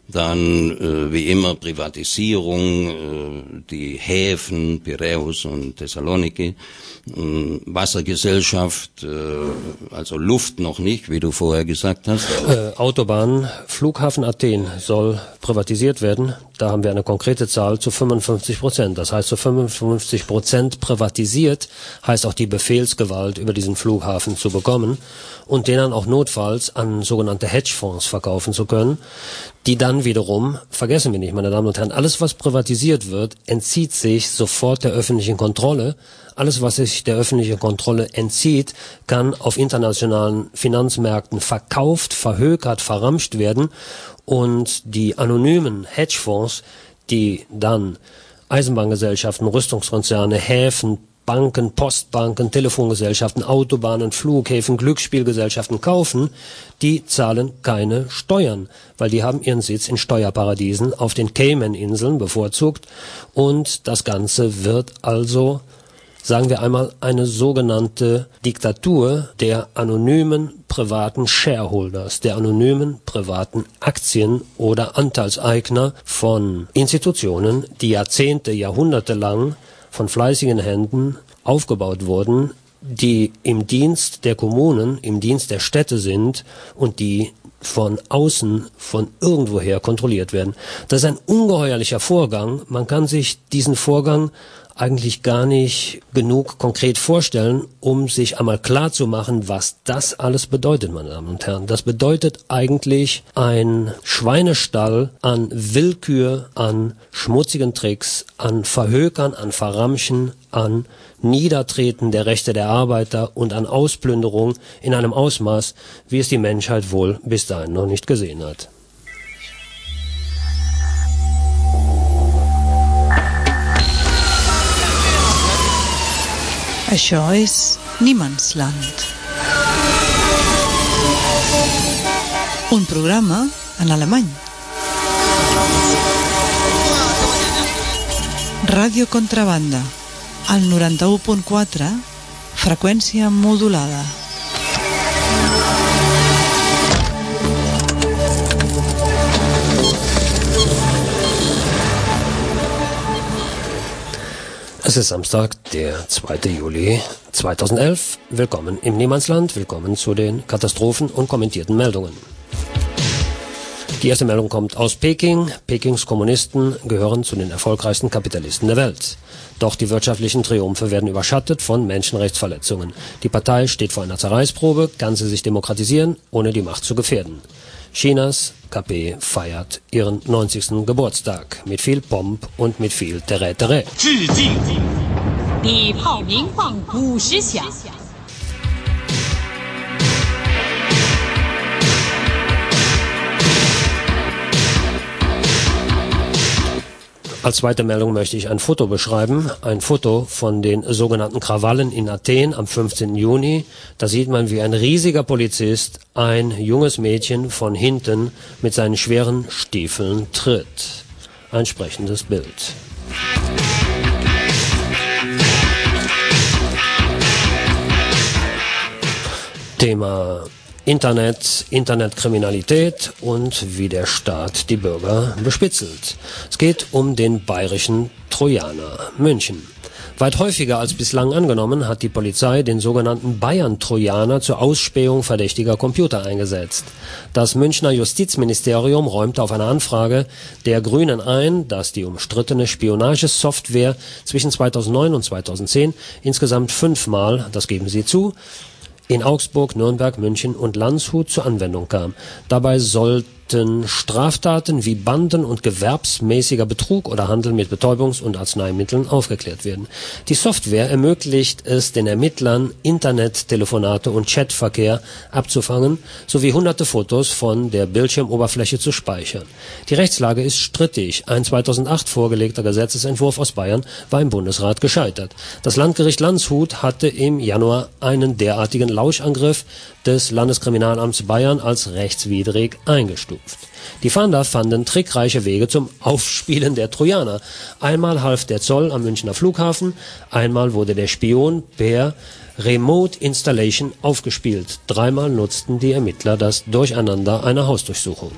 Dann äh, wie immer Privatisierung, äh, die Häfen, Piräus und Thessaloniki, äh, Wassergesellschaft, äh, also Luft noch nicht, wie du vorher gesagt hast. Äh, Autobahn, Flughafen Athen soll privatisiert werden. Da haben wir eine konkrete Zahl zu fünfundfünfzig Prozent. Das heißt, zu fünfundfünfzig Prozent privatisiert heißt auch die Befehlsgewalt über diesen Flughafen zu bekommen und den dann auch notfalls an sogenannte Hedgefonds verkaufen zu können, die dann wiederum, vergessen wir nicht, meine Damen und Herren, alles was privatisiert wird, entzieht sich sofort der öffentlichen Kontrolle. Alles, was sich der öffentlichen Kontrolle entzieht, kann auf internationalen Finanzmärkten verkauft, verhökert, verramscht werden. Und die anonymen Hedgefonds, die dann Eisenbahngesellschaften, Rüstungskonzerne, Häfen, Banken, Postbanken, Telefongesellschaften, Autobahnen, Flughäfen, Glücksspielgesellschaften kaufen, die zahlen keine Steuern, weil die haben ihren Sitz in Steuerparadiesen auf den Cayman-Inseln bevorzugt. Und das Ganze wird also, sagen wir einmal, eine sogenannte Diktatur der anonymen privaten Shareholders, der anonymen privaten Aktien- oder Anteilseigner von Institutionen, die Jahrzehnte, Jahrhunderte lang von fleißigen Händen aufgebaut wurden, die im Dienst der Kommunen, im Dienst der Städte sind und die von außen, von irgendwoher kontrolliert werden. Das ist ein ungeheuerlicher Vorgang. Man kann sich diesen Vorgang eigentlich gar nicht genug konkret vorstellen, um sich einmal klar zu machen, was das alles bedeutet, meine Damen und Herren. Das bedeutet eigentlich ein Schweinestall an Willkür, an schmutzigen Tricks, an Verhökern, an Verramschen, an Niedertreten der Rechte der Arbeiter und an Ausplünderung in einem Ausmaß, wie es die Menschheit wohl bis dahin noch nicht gesehen hat. Això és Niemandsland. Un programa en alemany. Ràdio Contrabanda, al noranta-u punt quatre, freqüència modulada. Es ist Samstag, der zweite Juli zweitausendelf. Willkommen im Niemandsland, willkommen zu den Katastrophen und kommentierten Meldungen. Die erste Meldung kommt aus Peking. Pekings Kommunisten gehören zu den erfolgreichsten Kapitalisten der Welt. Doch die wirtschaftlichen Triumphe werden überschattet von Menschenrechtsverletzungen. Die Partei steht vor einer Zerreißprobe, kann sie sich demokratisieren, ohne die Macht zu gefährden. Chinas K P feiert ihren neunzigsten Geburtstag mit viel Pomp und mit viel Terä-Terä. 比炮鸣放五十响。 Als zweite Meldung möchte ich ein Foto beschreiben, ein Foto von den sogenannten Krawallen in Athen am fünfzehnten Juni. Da sieht man, wie ein riesiger Polizist ein junges Mädchen von hinten mit seinen schweren Stiefeln tritt. Ein sprechendes Bild. Thema Internet, Internetkriminalität und wie der Staat die Bürger bespitzelt. Es geht um den bayerischen Trojaner München. Weit häufiger als bislang angenommen hat die Polizei den sogenannten Bayern-Trojaner zur Ausspähung verdächtiger Computer eingesetzt. Das Münchner Justizministerium räumte auf eine Anfrage der Grünen ein, dass die umstrittene Spionagesoftware zwischen zweitausendneun und zweitausendzehn insgesamt fünfmal, das geben sie zu, in Augsburg, Nürnberg, München und Landshut zur Anwendung kam. Dabei sollten Straftaten wie Banden- und gewerbsmäßiger Betrug oder Handel mit Betäubungs- und Arzneimitteln aufgeklärt werden. Die Software ermöglicht es den Ermittlern, Internet-Telefonate und Chatverkehr abzufangen, sowie hunderte Fotos von der Bildschirmoberfläche zu speichern. Die Rechtslage ist strittig. Ein zweitausendacht vorgelegter Gesetzesentwurf aus Bayern war im Bundesrat gescheitert. Das Landgericht Landshut hatte im Januar einen derartigen Lauschangriff des Landeskriminalamts Bayern als rechtswidrig eingestuft. Die Fahnder fanden trickreiche Wege zum Aufspielen der Trojaner. Einmal half der Zoll am Münchner Flughafen, einmal wurde der Spion per Remote Installation aufgespielt. Dreimal nutzten die Ermittler das Durcheinander einer Hausdurchsuchung.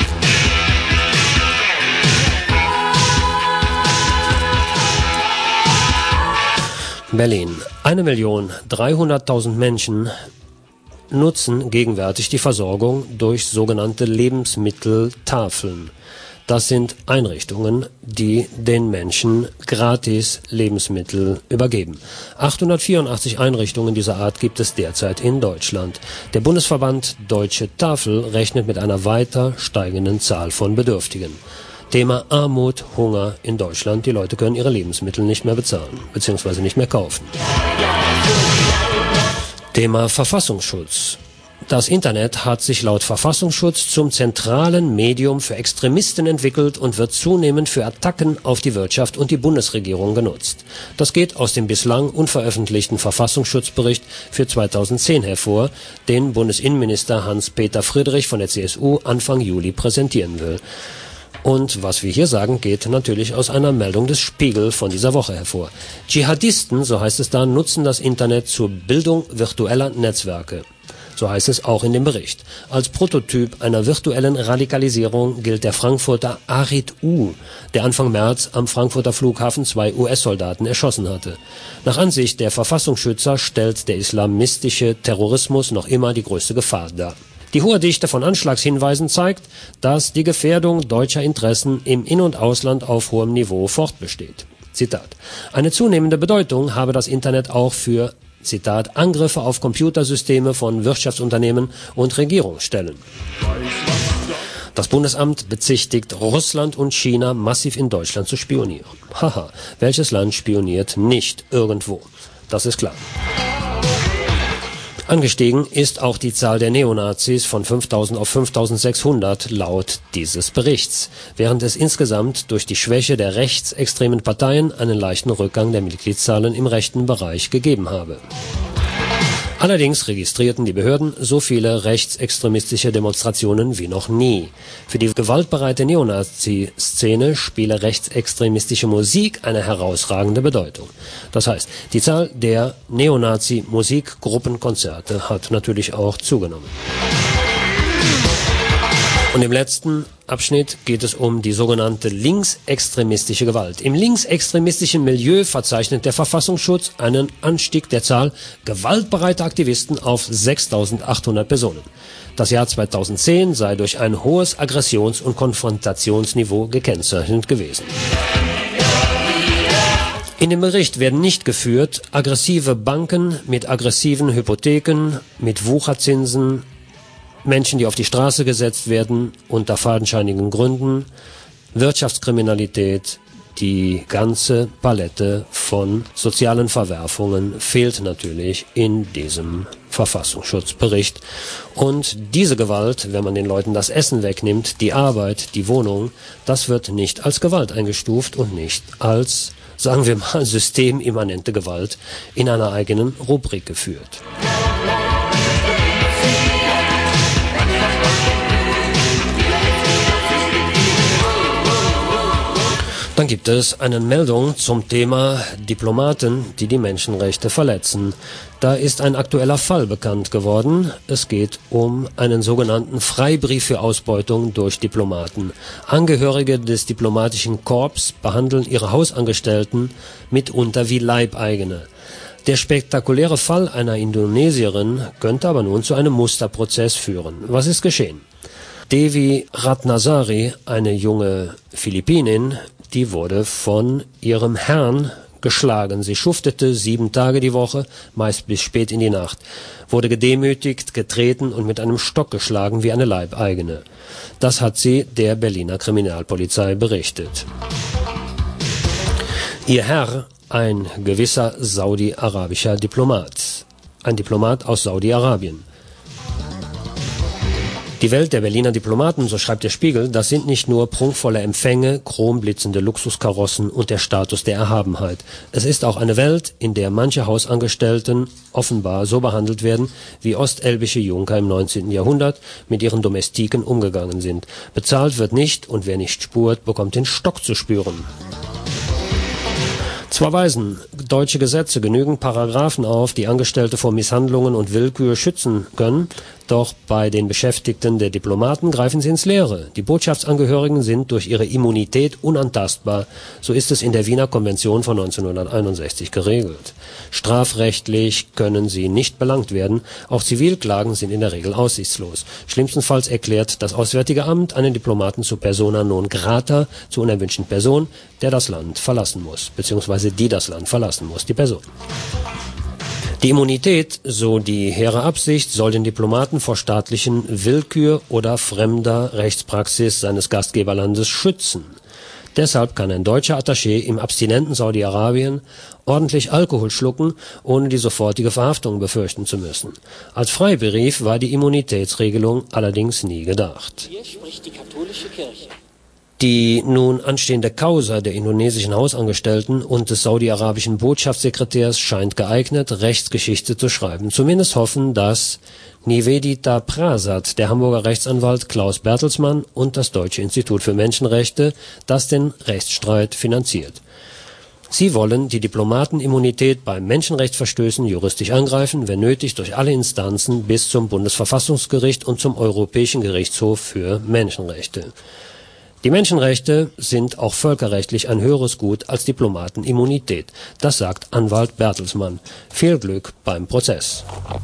Berlin. Eine Million dreihunderttausend Menschen nutzen gegenwärtig die Versorgung durch sogenannte Lebensmitteltafeln. Das sind Einrichtungen, die den Menschen gratis Lebensmittel übergeben. achthundertvierundachtzig Einrichtungen dieser Art gibt es derzeit in Deutschland. Der Bundesverband Deutsche Tafel rechnet mit einer weiter steigenden Zahl von Bedürftigen. Thema Armut, Hunger in Deutschland. Die Leute können ihre Lebensmittel nicht mehr bezahlen, beziehungsweise nicht mehr kaufen. Thema Verfassungsschutz. Das Internet hat sich laut Verfassungsschutz zum zentralen Medium für Extremisten entwickelt und wird zunehmend für Attacken auf die Wirtschaft und die Bundesregierung genutzt. Das geht aus dem bislang unveröffentlichten Verfassungsschutzbericht für zweitausendzehn hervor, den Bundesinnenminister Hans-Peter Friedrich von der C S U Anfang Juli präsentieren will. Und was wir hier sagen, geht natürlich aus einer Meldung des Spiegel von dieser Woche hervor. Dschihadisten, so heißt es da, nutzen das Internet zur Bildung virtueller Netzwerke. So heißt es auch in dem Bericht. Als Prototyp einer virtuellen Radikalisierung gilt der Frankfurter Arid U, der Anfang März am Frankfurter Flughafen zwei U S-Soldaten erschossen hatte. Nach Ansicht der Verfassungsschützer stellt der islamistische Terrorismus noch immer die größte Gefahr dar. Die hohe Dichte von Anschlagshinweisen zeigt, dass die Gefährdung deutscher Interessen im In- und Ausland auf hohem Niveau fortbesteht. Zitat. Eine zunehmende Bedeutung habe das Internet auch für, Zitat, Angriffe auf Computersysteme von Wirtschaftsunternehmen und Regierungsstellen. Das Bundesamt bezichtigt Russland und China massiv in Deutschland zu spionieren. Haha, welches Land spioniert nicht irgendwo? Das ist klar. Angestiegen ist auch die Zahl der Neonazis von fünftausend auf fünftausendsechshundert laut dieses Berichts, während es insgesamt durch die Schwäche der rechtsextremen Parteien einen leichten Rückgang der Mitgliedszahlen im rechten Bereich gegeben habe. Allerdings registrierten die Behörden so viele rechtsextremistische Demonstrationen wie noch nie. Für die gewaltbereite Neonazi-Szene spiele rechtsextremistische Musik eine herausragende Bedeutung. Das heißt, die Zahl der Neonazi-Musikgruppenkonzerte hat natürlich auch zugenommen. Und im letzten Abschnitt geht es um die sogenannte linksextremistische Gewalt. Im linksextremistischen Milieu verzeichnet der Verfassungsschutz einen Anstieg der Zahl gewaltbereiter Aktivisten auf sechstausendachthundert Personen. Das Jahr zweitausendzehn sei durch ein hohes Aggressions- und Konfrontationsniveau gekennzeichnet gewesen. In dem Bericht werden nicht geführt aggressive Banken mit aggressiven Hypotheken, mit Wucherzinsen, Menschen, die auf die Straße gesetzt werden unter fadenscheinigen Gründen, Wirtschaftskriminalität, die ganze Palette von sozialen Verwerfungen fehlt natürlich in diesem Verfassungsschutzbericht. Und diese Gewalt, wenn man den Leuten das Essen wegnimmt, die Arbeit, die Wohnung, das wird nicht als Gewalt eingestuft und nicht als, sagen wir mal, systemimmanente Gewalt in einer eigenen Rubrik geführt. Dann gibt es eine Meldung zum Thema Diplomaten, die die Menschenrechte verletzen. Da ist ein aktueller Fall bekannt geworden. Es geht um einen sogenannten Freibrief für Ausbeutung durch Diplomaten. Angehörige des diplomatischen Korps behandeln ihre Hausangestellten mitunter wie Leibeigene. Der spektakuläre Fall einer Indonesierin könnte aber nun zu einem Musterprozess führen. Was ist geschehen? Devi Ratnasari, eine junge Philippinin, die wurde von ihrem Herrn geschlagen. Sie schuftete sieben Tage die Woche, meist bis spät in die Nacht, wurde gedemütigt, getreten und mit einem Stock geschlagen wie eine Leibeigene. Das hat sie der Berliner Kriminalpolizei berichtet. Ihr Herr, ein gewisser saudi-arabischer Diplomat, ein Diplomat aus Saudi-Arabien. Die Welt der Berliner Diplomaten, so schreibt der Spiegel, das sind nicht nur prunkvolle Empfänge, chromblitzende Luxuskarossen und der Status der Erhabenheit. Es ist auch eine Welt, in der manche Hausangestellten offenbar so behandelt werden, wie ostelbische Junker im neunzehnten Jahrhundert mit ihren Domestiken umgegangen sind. Bezahlt wird nicht und wer nicht spurt, bekommt den Stock zu spüren. Zwar weisen deutsche Gesetze genügend Paragraphen auf, die Angestellte vor Misshandlungen und Willkür schützen können, doch bei den Beschäftigten der Diplomaten greifen sie ins Leere. Die Botschaftsangehörigen sind durch ihre Immunität unantastbar. So ist es in der Wiener Konvention von neunzehnhunderteinundsechzig geregelt. Strafrechtlich können sie nicht belangt werden. Auch Zivilklagen sind in der Regel aussichtslos. Schlimmstenfalls erklärt das Auswärtige Amt einen Diplomaten zu persona non grata, zur unerwünschten Person, der das Land verlassen muss, beziehungsweise die das Land verlassen muss, die Person. Die Immunität, so die hehre Absicht, soll den Diplomaten vor staatlichen Willkür oder fremder Rechtspraxis seines Gastgeberlandes schützen. Deshalb kann ein deutscher Attaché im abstinenten Saudi-Arabien ordentlich Alkohol schlucken, ohne die sofortige Verhaftung befürchten zu müssen. Als Freibrief war die Immunitätsregelung allerdings nie gedacht. Hier spricht die katholische Kirche. Die nun anstehende Causa der indonesischen Hausangestellten und des saudi-arabischen Botschaftssekretärs scheint geeignet, Rechtsgeschichte zu schreiben. Zumindest hoffen das Nivedita Prasad, der Hamburger Rechtsanwalt Klaus Bertelsmann und das Deutsche Institut für Menschenrechte, das den Rechtsstreit finanziert. Sie wollen die Diplomatenimmunität bei Menschenrechtsverstößen juristisch angreifen, wenn nötig durch alle Instanzen bis zum Bundesverfassungsgericht und zum Europäischen Gerichtshof für Menschenrechte. Die Menschenrechte sind auch völkerrechtlich ein höheres Gut als Diplomatenimmunität. Das sagt Anwalt Bertelsmann. Viel Glück beim Prozess.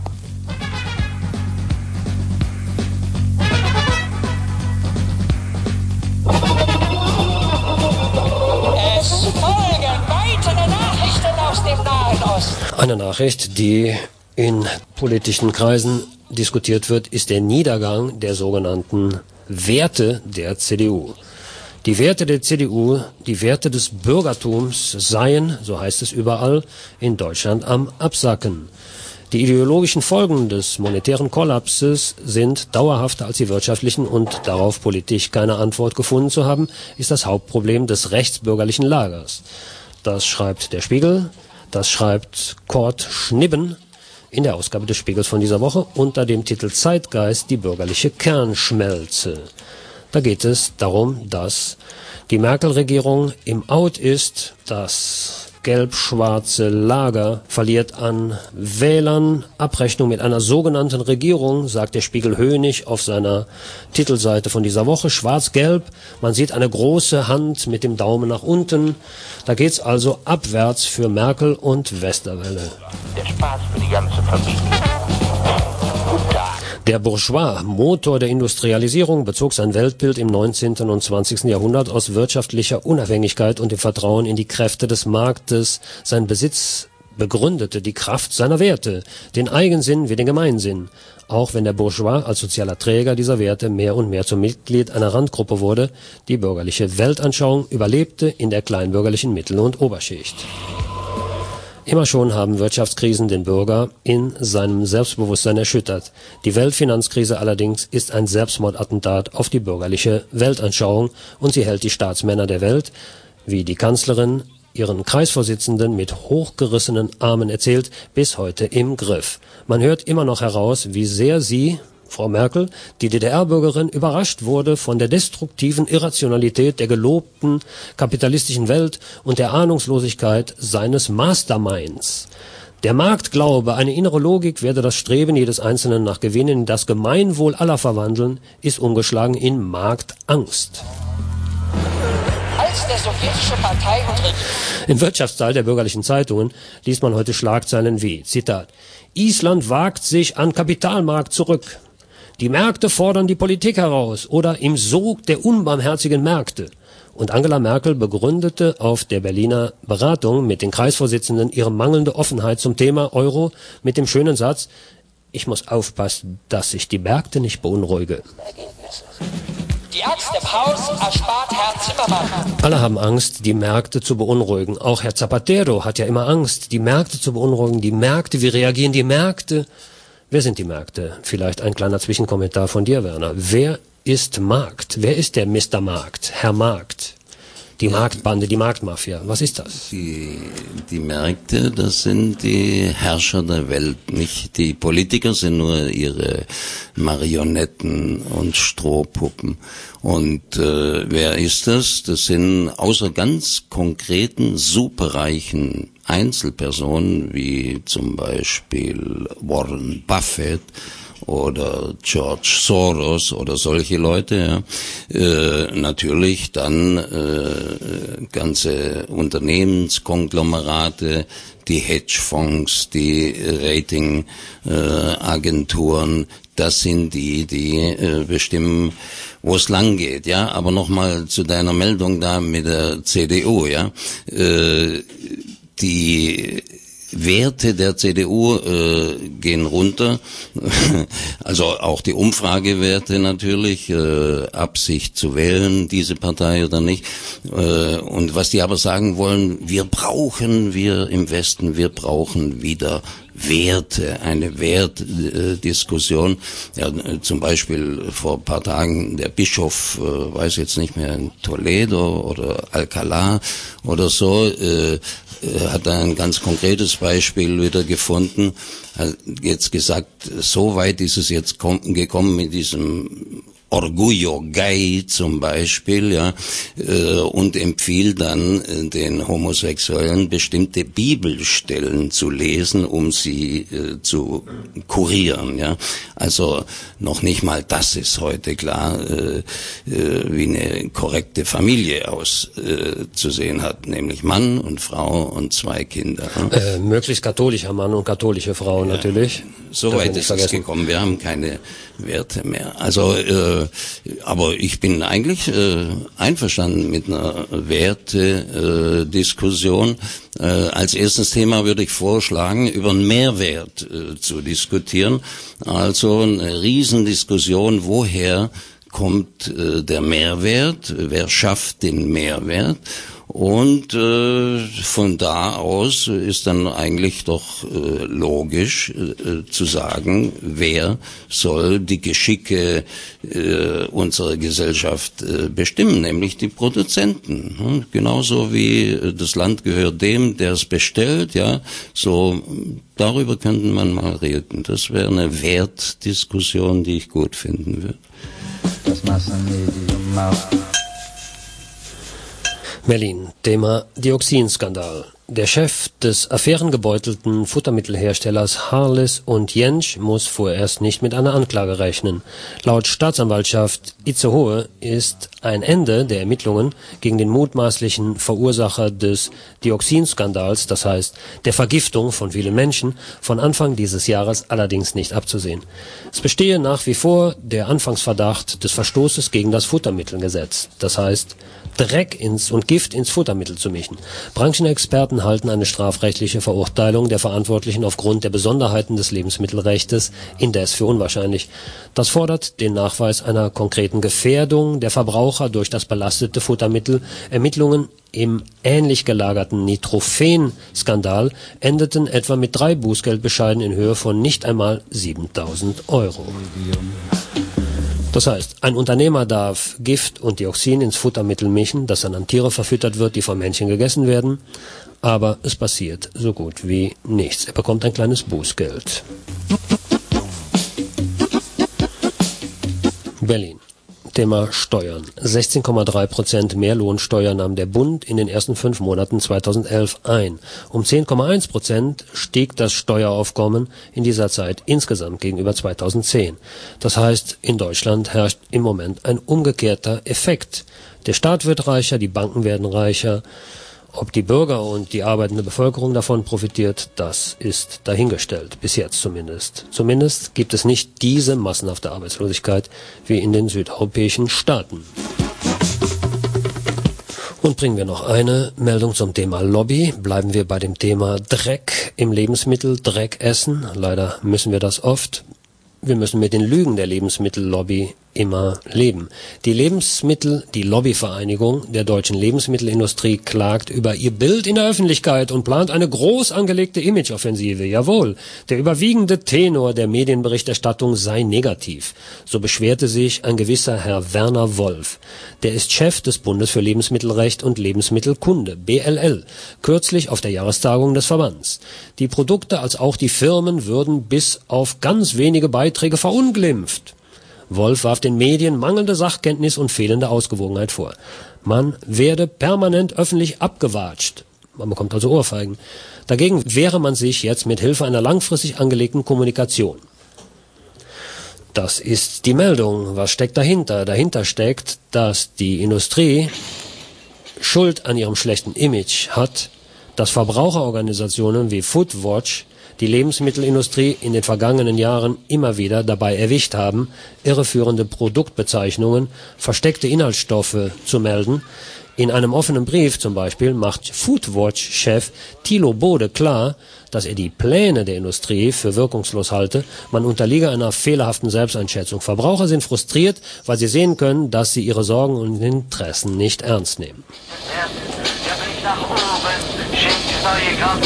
Es folgen weitere Nachrichten aus dem Nahen Osten. Eine Nachricht, die in politischen Kreisen diskutiert wird, ist der Niedergang der sogenannten Werte der C D U. Die Werte der C D U, die Werte des Bürgertums seien, so heißt es überall, in Deutschland am Absacken. Die ideologischen Folgen des monetären Kollapses sind dauerhafter als die wirtschaftlichen und darauf politisch keine Antwort gefunden zu haben, ist das Hauptproblem des rechtsbürgerlichen Lagers. Das schreibt der Spiegel, das schreibt Kurt Schnibben in der Ausgabe des Spiegels von dieser Woche unter dem Titel Zeitgeist, die bürgerliche Kernschmelze. Da geht es darum, dass die Merkel-Regierung im Out ist, das gelb-schwarze Lager verliert an Wählern. Abrechnung mit einer sogenannten Regierung, sagt der Spiegel höhnisch auf seiner Titelseite von dieser Woche, schwarz-gelb. Man sieht eine große Hand mit dem Daumen nach unten. Da geht's also abwärts für Merkel und Westerwelle. Der Spaß für die ganze Familie. Der Bourgeois, Motor der Industrialisierung, bezog sein Weltbild im neunzehnten und zwanzigsten Jahrhundert aus wirtschaftlicher Unabhängigkeit und dem Vertrauen in die Kräfte des Marktes. Sein Besitz begründete die Kraft seiner Werte, den Eigensinn wie den Gemeinsinn. Auch wenn der Bourgeois als sozialer Träger dieser Werte mehr und mehr zum Mitglied einer Randgruppe wurde, die bürgerliche Weltanschauung überlebte in der kleinbürgerlichen Mittel- und Oberschicht. Immer schon haben Wirtschaftskrisen den Bürger in seinem Selbstbewusstsein erschüttert. Die Weltfinanzkrise allerdings ist ein Selbstmordattentat auf die bürgerliche Weltanschauung und sie hält die Staatsmänner der Welt, wie die Kanzlerin ihren Kreisvorsitzenden mit hochgerissenen Armen erzählt, bis heute im Griff. Man hört immer noch heraus, wie sehr sie Frau Merkel, die D D R-Bürgerin, überrascht wurde von der destruktiven Irrationalität der gelobten kapitalistischen Welt und der Ahnungslosigkeit seines Masterminds. Der Marktglaube, eine innere Logik werde das Streben jedes Einzelnen nach Gewinn in das Gemeinwohl aller verwandeln, ist umgeschlagen in Marktangst. Als der sowjetische Partei- und Regierung... Im Wirtschaftsteil der bürgerlichen Zeitungen liest man heute Schlagzeilen wie, Zitat, Island wagt sich an Kapitalmarkt zurück. Die Märkte fordern die Politik heraus oder im Sog der unbarmherzigen Märkte. Und Angela Merkel begründete auf der Berliner Beratung mit den Kreisvorsitzenden ihre mangelnde Offenheit zum Thema Euro mit dem schönen Satz, ich muss aufpassen, dass ich die Märkte nicht beunruhige. Die Angst im Haus erspart Herrn Zimmermann. Alle haben Angst, die Märkte zu beunruhigen. Auch Herr Zapatero hat ja immer Angst, die Märkte zu beunruhigen. Die Märkte, wie reagieren die Märkte? Wer sind die Märkte? Vielleicht ein kleiner Zwischenkommentar von dir, Werner. Wer ist Markt? Wer ist der Mister Markt? Herr Markt? Die ja, Marktbande, die Marktmafia. Was ist das? Die, die Märkte, das sind die Herrscher der Welt. Nicht die Politiker sind nur ihre Marionetten und Strohpuppen. Und äh, wer ist das? Das sind außer ganz konkreten, superreichen Einzelpersonen, wie zum Beispiel Warren Buffett oder George Soros oder solche Leute, ja, äh, natürlich dann äh, ganze Unternehmenskonglomerate, die Hedgefonds, die Ratingagenturen, äh, das sind die, die äh, bestimmen, wo es lang geht, ja. Aber nochmal zu deiner Meldung da mit der C D U, ja. Äh, die Werte der C D U äh, gehen runter, also auch die Umfragewerte natürlich, äh, Absicht zu wählen, diese Partei oder nicht. Äh, und was die aber sagen wollen, wir brauchen, wir im Westen, wir brauchen wieder Werte, eine Wertdiskussion. Ja, zum Beispiel vor ein paar Tagen der Bischof, äh, weiß jetzt nicht mehr, in Toledo oder Alcalá oder so, äh, hat er ein ganz konkretes Beispiel wieder gefunden, hat jetzt gesagt, so weit ist es jetzt gekommen mit diesem Orgullo Gay zum Beispiel, ja, äh, und empfiehlt dann äh, den Homosexuellen bestimmte Bibelstellen zu lesen, um sie äh, zu kurieren, ja. Also noch nicht mal das ist heute klar, äh, äh, wie eine korrekte Familie auszusehen äh, hat, nämlich Mann und Frau und zwei Kinder. Äh, möglichst katholischer Mann und katholische Frau ja, natürlich. So weit ist es gekommen. Wir haben keine Werte mehr. Also, äh, aber ich bin eigentlich äh, einverstanden mit einer Wertediskussion. Äh, äh, als erstes Thema würde ich vorschlagen, über einen Mehrwert äh, zu diskutieren. Also eine Riesendiskussion, woher kommt äh, der Mehrwert, wer schafft den Mehrwert? Und äh, von da aus ist dann eigentlich doch äh, logisch äh, zu sagen, wer soll die Geschicke äh, unserer Gesellschaft äh, bestimmen, nämlich die Produzenten. Hm? Genauso wie äh, das Land gehört dem, der es bestellt, ja, so darüber könnten man mal reden. Das wäre eine Wertdiskussion, die ich gut finden würde. Das Berlin, Thema Dioxinskandal. Der Chef des affärengebeutelten Futtermittelherstellers Harles und Jentsch muss vorerst nicht mit einer Anklage rechnen. Laut Staatsanwaltschaft Itzehoe ist ein Ende der Ermittlungen gegen den mutmaßlichen Verursacher des Dioxinskandals, das heißt der Vergiftung von vielen Menschen, von Anfang dieses Jahres allerdings nicht abzusehen. Es bestehe nach wie vor der Anfangsverdacht des Verstoßes gegen das Futtermittelgesetz, das heißt Dreck ins und Gift ins Futtermittel zu mischen. Branchenexperten halten eine strafrechtliche Verurteilung der Verantwortlichen aufgrund der Besonderheiten des Lebensmittelrechtes indes für unwahrscheinlich. Das fordert den Nachweis einer konkreten Gefährdung der Verbraucher durch das belastete Futtermittel. Ermittlungen im ähnlich gelagerten Nitrophen-Skandal endeten etwa mit drei Bußgeldbescheiden in Höhe von nicht einmal siebentausend Euro. Das heißt, ein Unternehmer darf Gift und Dioxin ins Futtermittel mischen, das dann an Tiere verfüttert wird, die von Menschen gegessen werden, aber es passiert so gut wie nichts. Er bekommt ein kleines Bußgeld. Berlin. Thema Steuern. sechzehn Komma drei Prozent mehr Lohnsteuer nahm der Bund in den ersten fünf Monaten zweitausendelf ein. Um zehn Komma eins Prozent stieg das Steueraufkommen in dieser Zeit insgesamt gegenüber zweitausendzehn. Das heißt, in Deutschland herrscht im Moment ein umgekehrter Effekt. Der Staat wird reicher, die Banken werden reicher. Ob die Bürger und die arbeitende Bevölkerung davon profitiert, das ist dahingestellt, bis jetzt zumindest. Zumindest gibt es nicht diese massenhafte Arbeitslosigkeit wie in den südeuropäischen Staaten. Und bringen wir noch eine Meldung zum Thema Lobby. Bleiben wir bei dem Thema Dreck im Lebensmittel, Dreck essen. Leider müssen wir das oft. Wir müssen mit den Lügen der Lebensmittellobby immer leben. Die Lebensmittel, die Lobbyvereinigung der deutschen Lebensmittelindustrie klagt über ihr Bild in der Öffentlichkeit und plant eine groß angelegte Imageoffensive. Jawohl, der überwiegende Tenor der Medienberichterstattung sei negativ. So beschwerte sich ein gewisser Herr Werner Wolf. Der ist Chef des Bundes für Lebensmittelrecht und Lebensmittelkunde, B L L, kürzlich auf der Jahrestagung des Verbands. Die Produkte als auch die Firmen würden bis auf ganz wenige Beiträge verunglimpft. Wolf warf den Medien mangelnde Sachkenntnis und fehlende Ausgewogenheit vor. Man werde permanent öffentlich abgewatscht. Man bekommt also Ohrfeigen. Dagegen wehre man sich jetzt mit Hilfe einer langfristig angelegten Kommunikation. Das ist die Meldung. Was steckt dahinter? Dahinter steckt, dass die Industrie Schuld an ihrem schlechten Image hat, dass Verbraucherorganisationen wie Foodwatch die Lebensmittelindustrie in den vergangenen Jahren immer wieder dabei erwischt haben, irreführende Produktbezeichnungen, versteckte Inhaltsstoffe zu melden. In einem offenen Brief zum Beispiel macht Foodwatch-Chef Thilo Bode klar, dass er die Pläne der Industrie für wirkungslos halte. Man unterliege einer fehlerhaften Selbsteinschätzung. Verbraucher sind frustriert, weil sie sehen können, dass sie ihre Sorgen und Interessen nicht ernst nehmen. Der Blick nach oben schenkt neue Kraft.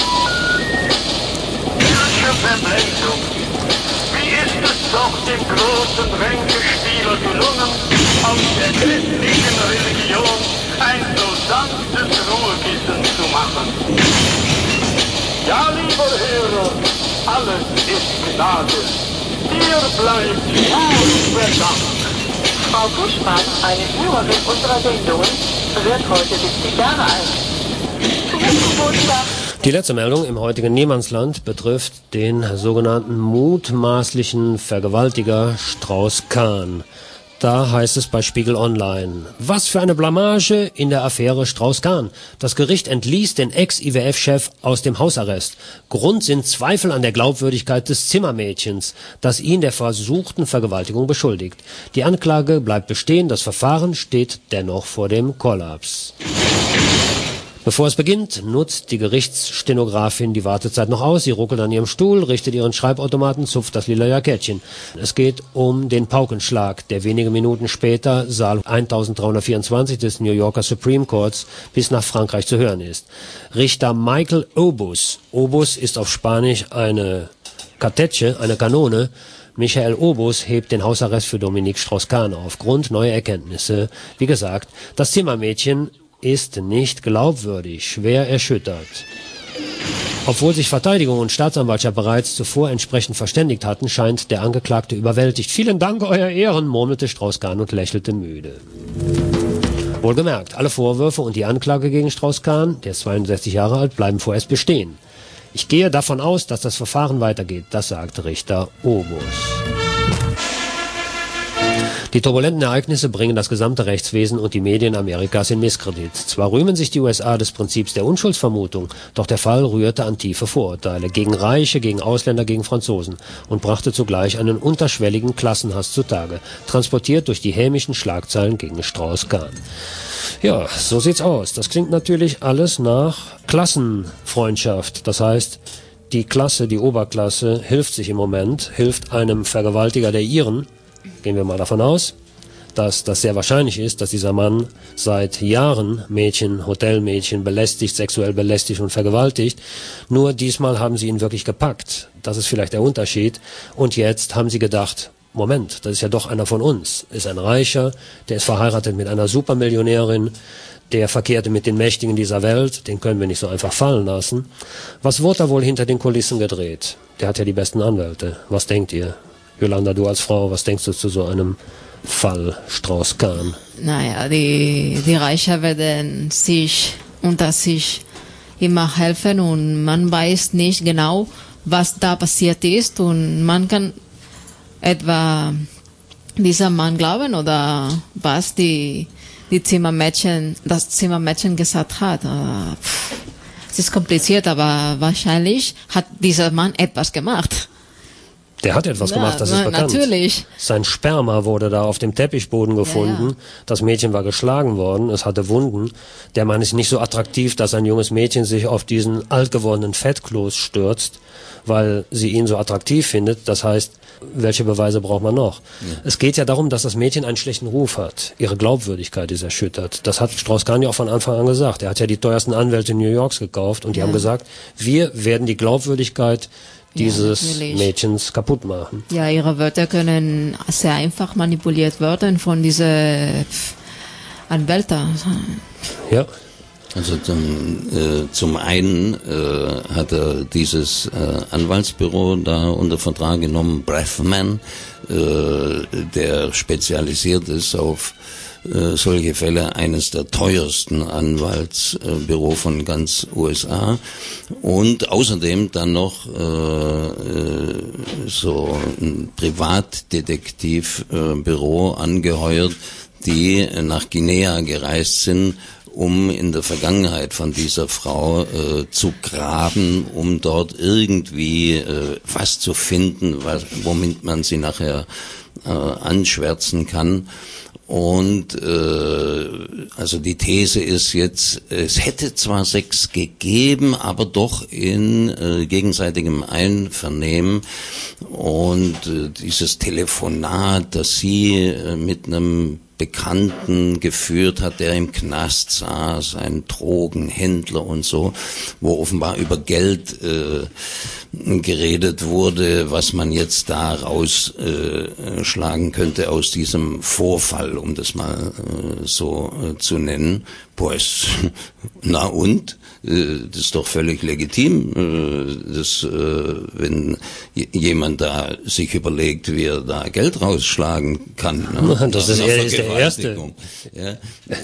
Verblendung. Wie ist es doch dem großen Ränkespieler gelungen, aus der christlichen Religion ein so sanftes Ruhekissen zu machen? Ja, lieber Hörer, alles ist Gnade. Dir bleibt wohlverdankt. Frau Buschmann, eine Hörerin unserer Sendungen, wird heute siebzig Jahre alt. Zum Geburtstag. Die letzte Meldung im heutigen Niemandsland betrifft den sogenannten mutmaßlichen Vergewaltiger Strauß-Kahn. Da heißt es bei Spiegel Online: Was für eine Blamage in der Affäre Strauß-Kahn. Das Gericht entließ den Ex-I W F-Chef aus dem Hausarrest. Grund sind Zweifel an der Glaubwürdigkeit des Zimmermädchens, das ihn der versuchten Vergewaltigung beschuldigt. Die Anklage bleibt bestehen, das Verfahren steht dennoch vor dem Kollaps. Bevor es beginnt, nutzt die Gerichtsstenografin die Wartezeit noch aus. Sie ruckelt an ihrem Stuhl, richtet ihren Schreibautomaten, zupft das lila Jackettchen. Es geht um den Paukenschlag, der wenige Minuten später, Saal eintausenddreihundertvierundzwanzig des New Yorker Supreme Courts, bis nach Frankreich zu hören ist. Richter Michael Obus. Obus ist auf Spanisch eine Kartätsche, eine Kanone. Michael Obus hebt den Hausarrest für Dominique Strauß-Kahn auf. Grund neue Erkenntnisse. Wie gesagt, das Zimmermädchen ist nicht glaubwürdig, schwer erschüttert. Obwohl sich Verteidigung und Staatsanwaltschaft bereits zuvor entsprechend verständigt hatten, scheint der Angeklagte überwältigt. Vielen Dank, Euer Ehren, murmelte Strauß-Kahn und lächelte müde. Wohlgemerkt, alle Vorwürfe und die Anklage gegen Strauß-Kahn, der ist zweiundsechzig Jahre alt, bleiben vorerst bestehen. Ich gehe davon aus, dass das Verfahren weitergeht, das sagte Richter Obus. Die turbulenten Ereignisse bringen das gesamte Rechtswesen und die Medien Amerikas in Misskredit. Zwar rühmen sich die U S A des Prinzips der Unschuldsvermutung, doch der Fall rührte an tiefe Vorurteile gegen Reiche, gegen Ausländer, gegen Franzosen und brachte zugleich einen unterschwelligen Klassenhass zutage, transportiert durch die hämischen Schlagzeilen gegen Strauß-Kahn. Ja, so sieht's aus. Das klingt natürlich alles nach Klassenfreundschaft. Das heißt, die Klasse, die Oberklasse hilft sich im Moment, hilft einem Vergewaltiger der Iren. Gehen wir mal davon aus, dass das sehr wahrscheinlich ist, dass dieser Mann seit Jahren Mädchen, Hotelmädchen belästigt, sexuell belästigt und vergewaltigt. Nur diesmal haben sie ihn wirklich gepackt. Das ist vielleicht der Unterschied. Und jetzt haben sie gedacht, Moment, das ist ja doch einer von uns. Ist ein Reicher, der ist verheiratet mit einer Supermillionärin, der verkehrte mit den Mächtigen dieser Welt, den können wir nicht so einfach fallen lassen. Was wurde da wohl hinter den Kulissen gedreht? Der hat ja die besten Anwälte. Was denkt ihr? Yolanda, du als Frau, was denkst du zu so einem Fall Strauß-Kahn? Naja, die, die Reichen werden sich unter sich immer helfen und man weiß nicht genau, was da passiert ist und man kann etwa dieser Mann glauben oder was die, die Zimmermädchen, das Zimmermädchen gesagt hat. Es ist kompliziert, aber wahrscheinlich hat dieser Mann etwas gemacht. Der hat etwas Ja, gemacht, das ist na, bekannt. natürlich. Sein Sperma wurde da auf dem Teppichboden gefunden. Ja, ja. Das Mädchen war geschlagen worden, es hatte Wunden. Der Mann ist nicht so attraktiv, dass ein junges Mädchen sich auf diesen alt gewordenen Fettkloß stürzt, weil sie ihn so attraktiv findet. Das heißt, welche Beweise braucht man noch? Ja. Es geht ja darum, dass das Mädchen einen schlechten Ruf hat. Ihre Glaubwürdigkeit ist erschüttert. Das hat Strauß-Kahn ja auch von Anfang an gesagt. Er hat ja die teuersten Anwälte in New Yorks gekauft und die Ja. haben gesagt, wir werden die Glaubwürdigkeit dieses natürlich. Mädchens kaputt machen. Ja, ihre Wörter können sehr einfach manipuliert werden von diesen Anwälten. Ja. Also zum, äh, zum einen äh, hat er dieses äh, Anwaltsbüro da unter Vertrag genommen, Breffman, äh, der spezialisiert ist auf äh, solche Fälle, eines der teuersten Anwaltsbüro äh, von ganz U S A, und außerdem dann noch äh, äh, so ein Privatdetektivbüro äh, angeheuert, die nach Guinea gereist sind, um in der Vergangenheit von dieser Frau äh, zu graben, um dort irgendwie äh, was zu finden, was, womit man sie nachher äh, anschwärzen kann. Und äh, also die These ist jetzt, es hätte zwar Sex gegeben, aber doch in äh, gegenseitigem Einvernehmen. Und äh, dieses Telefonat, das sie äh, mit einem Bekannten geführt hat, der im Knast saß, ein Drogenhändler und so, wo offenbar über Geld äh, geredet wurde, was man jetzt da rausschlagen äh, könnte aus diesem Vorfall, um das mal äh, so äh, zu nennen. Pues, na und? Das ist doch völlig legitim, dass, wenn jemand da sich überlegt, wie er da Geld rausschlagen kann. Ne? Das ist, er ist der Erste. Ja,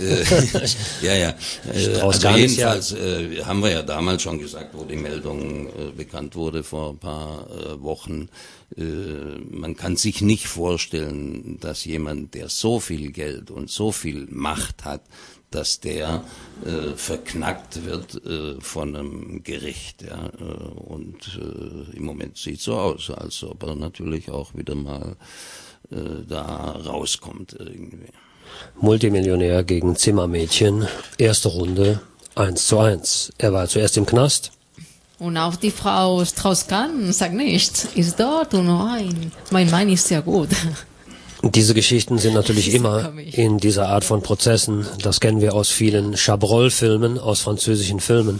ja, ja. Also jedenfalls äh, haben wir ja damals schon gesagt, wo die Meldung äh, bekannt wurde vor ein paar äh, Wochen, äh, man kann sich nicht vorstellen, dass jemand, der so viel Geld und so viel Macht hat, dass der äh, verknackt wird äh, von einem Gericht. Ja, äh, und äh, im Moment sieht so aus, als ob er natürlich auch wieder mal äh, da rauskommt irgendwie. Multimillionär gegen Zimmermädchen, erste Runde eins zu eins. Er war zuerst im Knast. Und auch die Frau Strauß-Kahn sagt nichts, ist dort und nein, mein Mann ist sehr gut. Diese Geschichten sind natürlich immer in dieser Art von Prozessen. Das kennen wir aus vielen Chabrol-Filmen, aus französischen Filmen.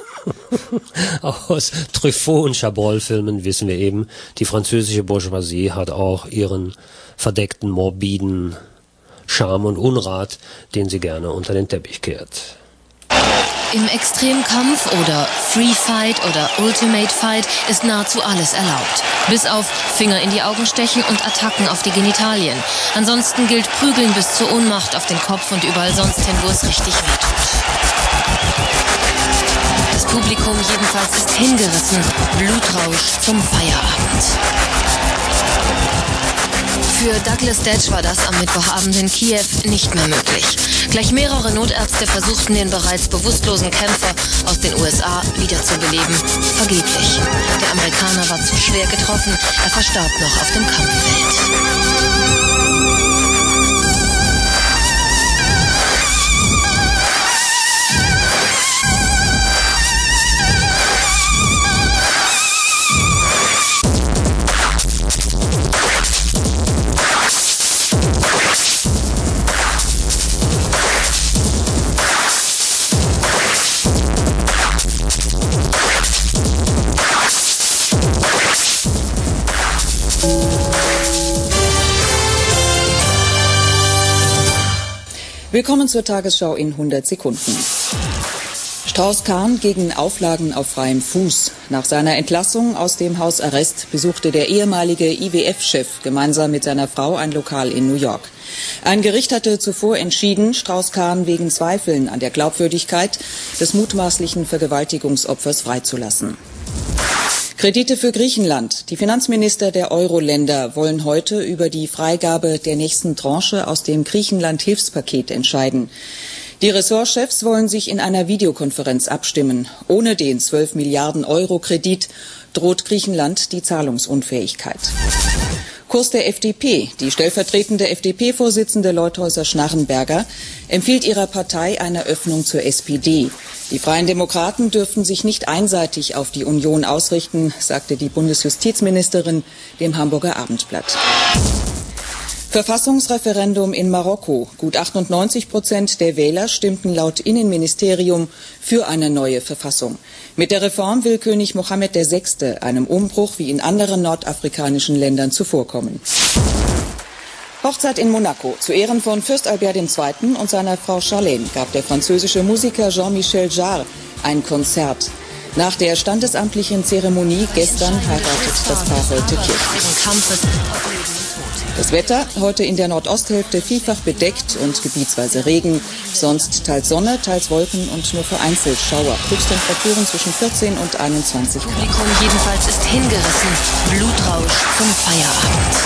Aus Truffaut- und Chabrol-Filmen wissen wir eben, die französische Bourgeoisie hat auch ihren verdeckten, morbiden Charme und Unrat, den sie gerne unter den Teppich kehrt. Im Extremkampf oder Free Fight oder Ultimate Fight ist nahezu alles erlaubt. Bis auf Finger in die Augen stechen und Attacken auf die Genitalien. Ansonsten gilt Prügeln bis zur Ohnmacht auf den Kopf und überall sonst hin, wo es richtig wehtut. Das Publikum jedenfalls ist hingerissen. Blutrausch zum Feierabend. Für Douglas Detsch war das am Mittwochabend in Kiew nicht mehr möglich. Gleich mehrere Notärzte versuchten, den bereits bewusstlosen Kämpfer aus den U S A wiederzubeleben. Vergeblich. Der Amerikaner war zu schwer getroffen. Er verstarb noch auf dem Kampffeld. Willkommen zur Tagesschau in hundert Sekunden. Strauß-Kahn gegen Auflagen auf freiem Fuß. Nach seiner Entlassung aus dem Hausarrest besuchte der ehemalige I W F-Chef gemeinsam mit seiner Frau ein Lokal in New York. Ein Gericht hatte zuvor entschieden, Strauß-Kahn wegen Zweifeln an der Glaubwürdigkeit des mutmaßlichen Vergewaltigungsopfers freizulassen. Kredite für Griechenland. Die Finanzminister der Euro-Länder wollen heute über die Freigabe der nächsten Tranche aus dem Griechenland-Hilfspaket entscheiden. Die Ressortchefs wollen sich in einer Videokonferenz abstimmen. Ohne den zwölf Milliarden Euro Kredit droht Griechenland die Zahlungsunfähigkeit. Kurs der F D P. Die stellvertretende F D P-Vorsitzende Leutheusser-Schnarrenberger empfiehlt ihrer Partei eine Öffnung zur S P D. Die Freien Demokraten dürften sich nicht einseitig auf die Union ausrichten, sagte die Bundesjustizministerin dem Hamburger Abendblatt. Verfassungsreferendum in Marokko. Gut achtundneunzig Prozent der Wähler stimmten laut Innenministerium für eine neue Verfassung. Mit der Reform will König Mohammed der Sechste einem Umbruch wie in anderen nordafrikanischen Ländern zuvorkommen. Hochzeit in Monaco. Zu Ehren von Fürst Albert der Zweite und seiner Frau Charlene gab der französische Musiker Jean-Michel Jarre ein Konzert. Nach der standesamtlichen Zeremonie gestern heiratet das Paar heute kirchlich. Das Wetter heute in der Nordosthälfte vielfach bedeckt und gebietsweise Regen, sonst teils Sonne, teils Wolken und nur vereinzelt Schauer. Höchsttemperaturen zwischen vierzehn und einundzwanzig Grad. Das Publikum jedenfalls ist hingerissen. Blutrausch zum Feierabend.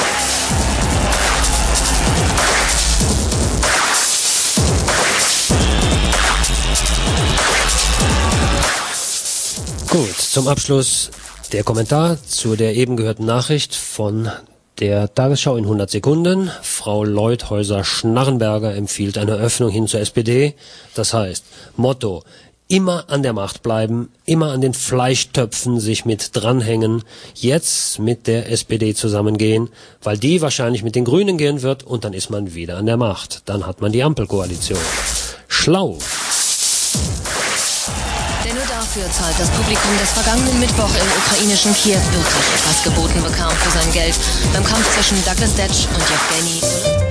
Gut, zum Abschluss der Kommentar zu der eben gehörten Nachricht von der Tagesschau in hundert Sekunden. Frau Leuthäuser-Schnarrenberger empfiehlt eine Öffnung hin zur S P D. Das heißt, Motto, immer an der Macht bleiben, immer an den Fleischtöpfen sich mit dranhängen, jetzt mit der S P D zusammengehen, weil die wahrscheinlich mit den Grünen gehen wird und dann ist man wieder an der Macht. Dann hat man die Ampelkoalition. Schlau. Denn nur dafür zahlt das Publikum, das vergangenen Mittwoch im ukrainischen Kiew wirklich etwas geboten bekam für sein Geld beim Kampf zwischen Douglas Detsch und Jewgeni.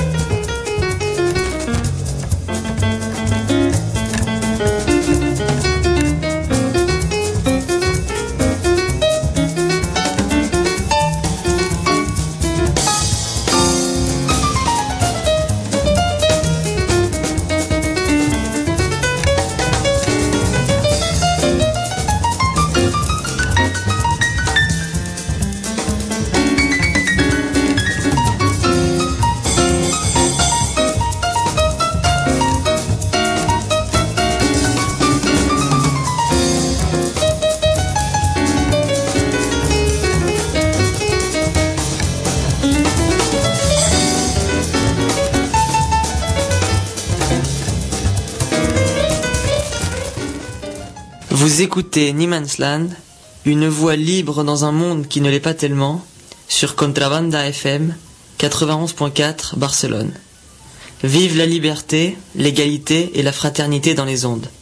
Vous écoutez Niemandsland, une voix libre dans un monde qui ne l'est pas tellement, sur Contrabanda F M, quatre-vingt-onze point quatre, Barcelone. Vive la liberté, l'égalité et la fraternité dans les ondes.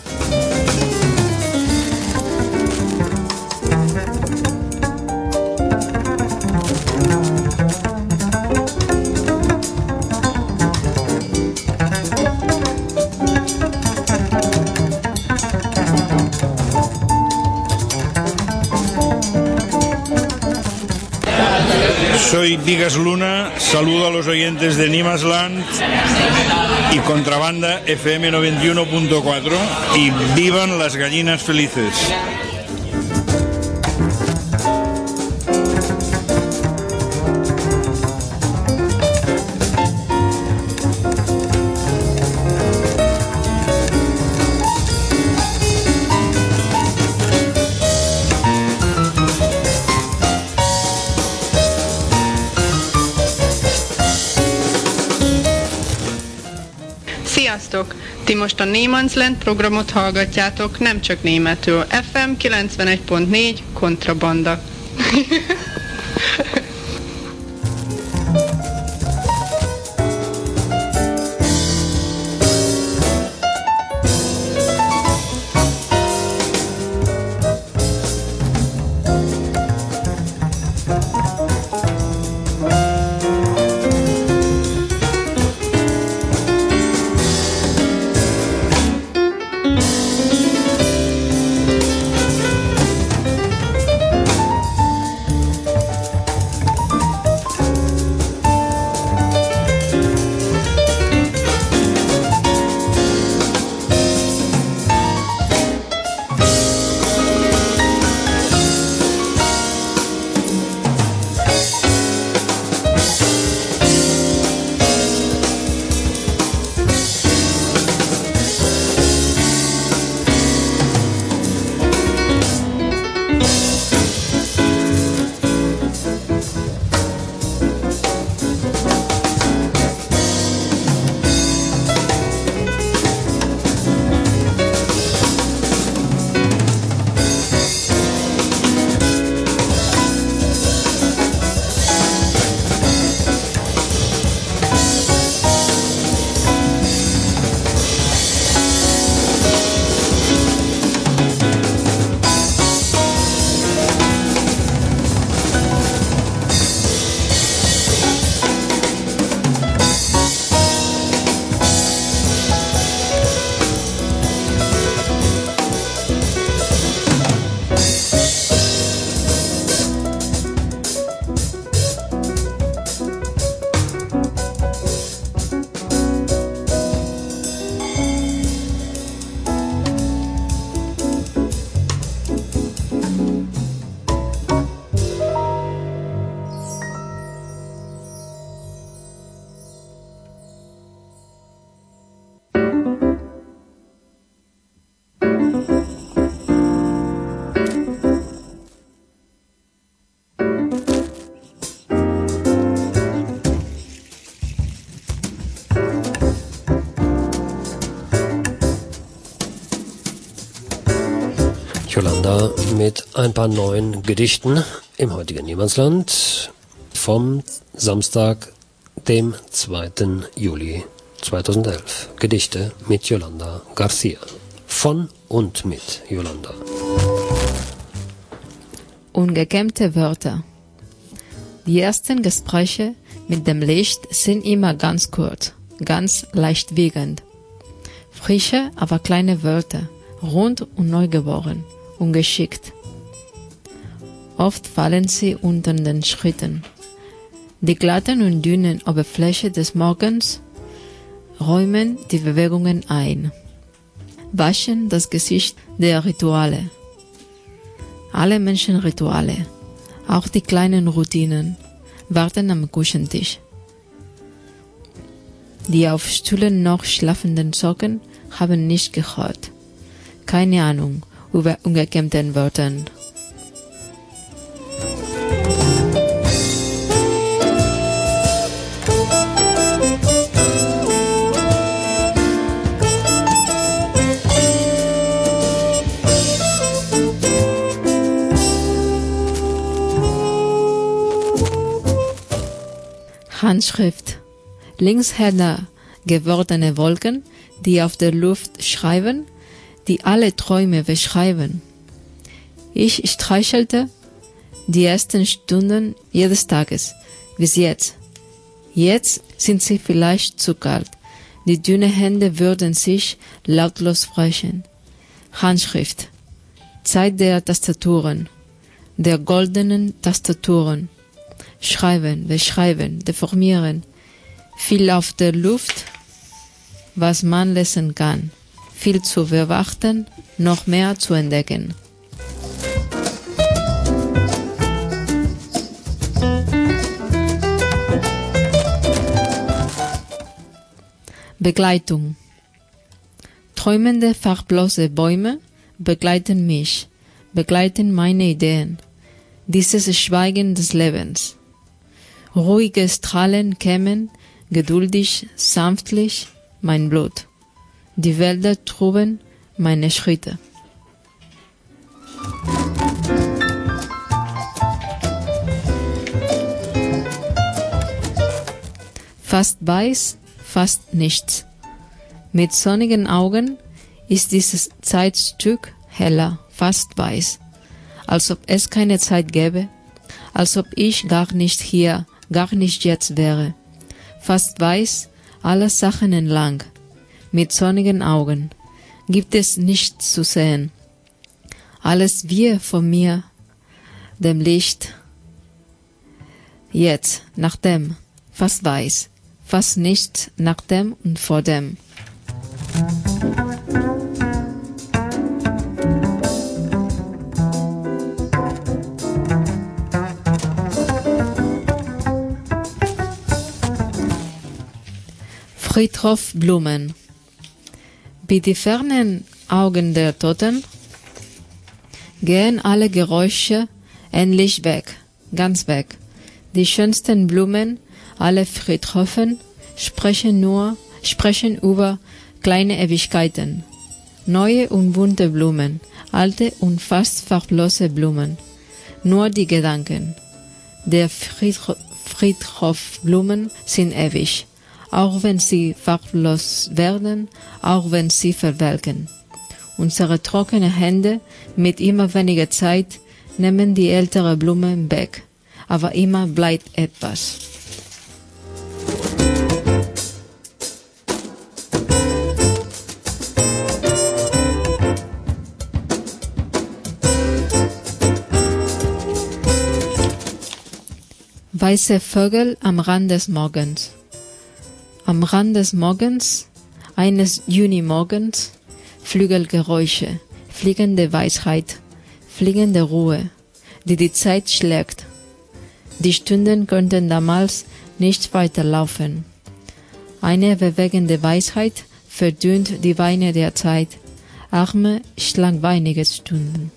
Soy Vigas Luna, saludo a los oyentes de Niemandsland y Contrabanda F M noventa y uno punto cuatro y vivan las gallinas felices. Sziasztok! Ti most a Niemandsland programot hallgatjátok, nem csak németül. F M kilencvenegy pont négy, Kontrabanda. Yolanda mit ein paar neuen Gedichten im heutigen Niemandsland vom Samstag, dem zweiten Juli zweitausendelf. Gedichte mit Yolanda Garcia. Von und mit Yolanda. Ungekämmte Wörter. Die ersten Gespräche mit dem Licht sind immer ganz kurz, ganz leicht wiegend. Frische, aber kleine Wörter, rund und neugeboren, ungeschickt. Oft fallen sie unter den Schritten. Die glatten und dünnen Oberfläche des Morgens räumen die Bewegungen ein, waschen das Gesicht der Rituale. Alle Menschen Rituale, auch die kleinen Routinen, warten am Küchentisch. Die auf Stühlen noch schlafenden Socken haben nicht gehört. Keine Ahnung über ungekämmten Wörtern. Handschrift. Linkshänder gewordene Wolken, die auf der Luft schreiben, die alle Träume beschreiben. Ich streichelte die ersten Stunden jedes Tages, bis jetzt. Jetzt sind sie vielleicht zu kalt. Die dünnen Hände würden sich lautlos brechen. Handschrift. Zeit der Tastaturen, der goldenen Tastaturen. Schreiben, beschreiben, deformieren. Viel auf der Luft, was man lesen kann. Viel zu beobachten, noch mehr zu entdecken. Begleitung. Träumende, farblose Bäume begleiten mich, begleiten meine Ideen. Dieses Schweigen des Lebens. Ruhige Strahlen kämen, geduldig, sanftlich, mein Blut. Die Wälder trugen meine Schritte. Fast weiß, fast nichts. Mit sonnigen Augen ist dieses Zeitstück heller, fast weiß, als ob es keine Zeit gäbe, als ob ich gar nicht hier, gar nicht jetzt wäre. Fast weiß, alle Sachen entlang, mit sonnigen Augen, gibt es nichts zu sehen. Alles wir von mir, dem Licht. Jetzt, nach dem, fast weiß, fast nichts nach dem und vor dem. Friedhof Blumen. Wie die fernen Augen der Toten gehen alle Geräusche endlich weg, ganz weg. Die schönsten Blumen, alle Friedhöfen, sprechen nur, sprechen über kleine Ewigkeiten. Neue und bunte Blumen, alte und fast farblose Blumen. Nur die Gedanken der Friedhof, Friedhofblumen sind ewig. Auch wenn sie farblos werden, auch wenn sie verwelken. Unsere trockenen Hände mit immer weniger Zeit nehmen die ältere Blumen weg, aber immer bleibt etwas. Weiße Vögel am Rand des Morgens. Am Rand des Morgens, eines Junimorgens, Flügelgeräusche, fliegende Weisheit, fliegende Ruhe, die die Zeit schlägt. Die Stunden könnten damals nicht weiterlaufen. Eine bewegende Weisheit verdünnt die Weine der Zeit, arme, schlagweinige Stunden.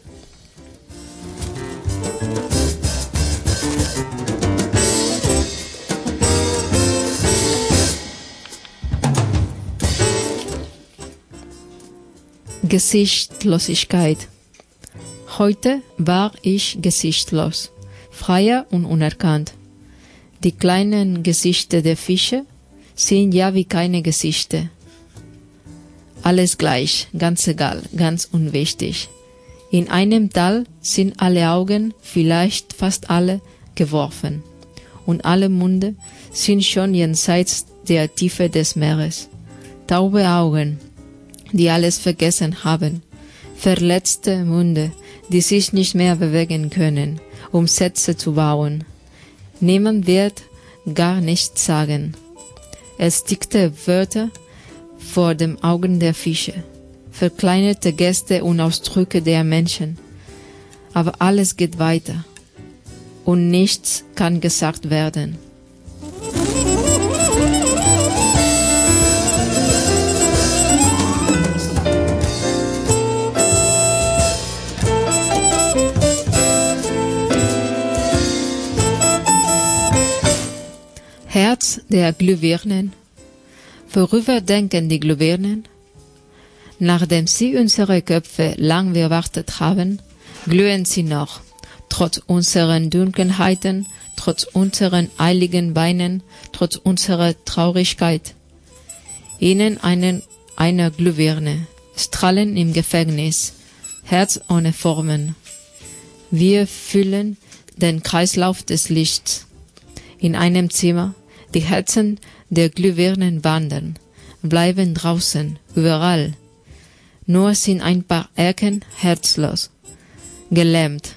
Gesichtlosigkeit. Heute war ich gesichtslos, freier und unerkannt. Die kleinen Gesichter der Fische sind ja wie keine Gesichter. Alles gleich, ganz egal, ganz unwichtig. In einem Tal sind alle Augen, vielleicht fast alle, geworfen. Und alle Munde sind schon jenseits der Tiefe des Meeres. Taube Augen, die alles vergessen haben. Verletzte Munde, die sich nicht mehr bewegen können, um Sätze zu bauen. Niemand wird gar nichts sagen. Es dickte Wörter vor den Augen der Fische, verkleinerte Geste und Ausdrücke der Menschen. Aber alles geht weiter und nichts kann gesagt werden. Herz der Glühbirnen. Worüber denken die Glühbirnen? Nachdem sie unsere Köpfe lang gewartet haben, glühen sie noch, trotz unseren Dunkelheiten, trotz unseren eiligen Beinen, trotz unserer Traurigkeit. Ihnen einen, einer Glühbirne, strahlen im Gefängnis, Herz ohne Formen. Wir fühlen den Kreislauf des Lichts. In einem Zimmer, die Herzen der Glühbirnen wandern, bleiben draußen, überall. Nur sind ein paar Ecken herzlos, gelähmt.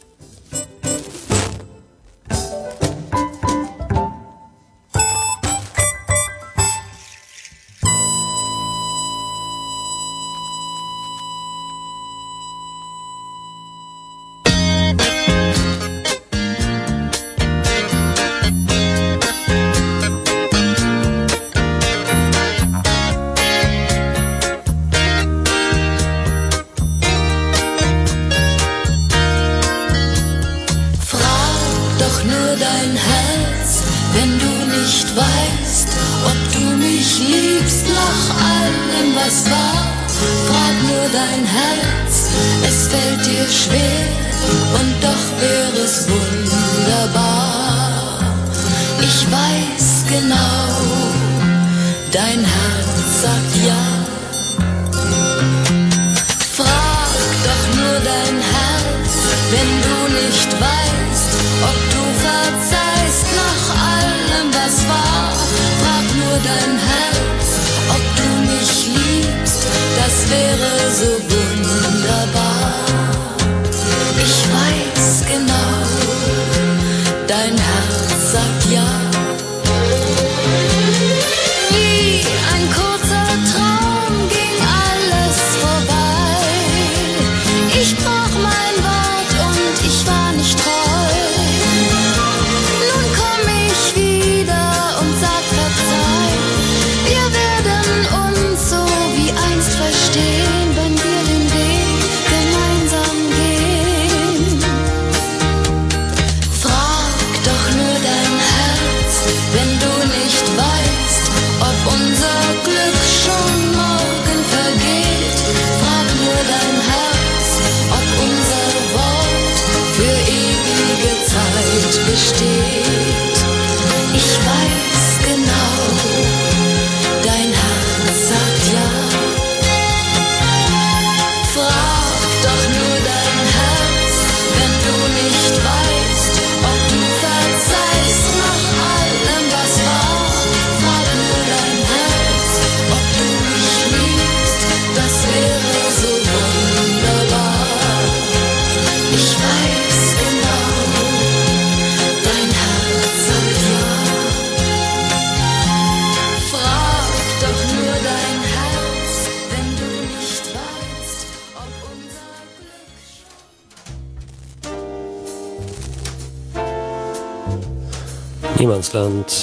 Niemandsland.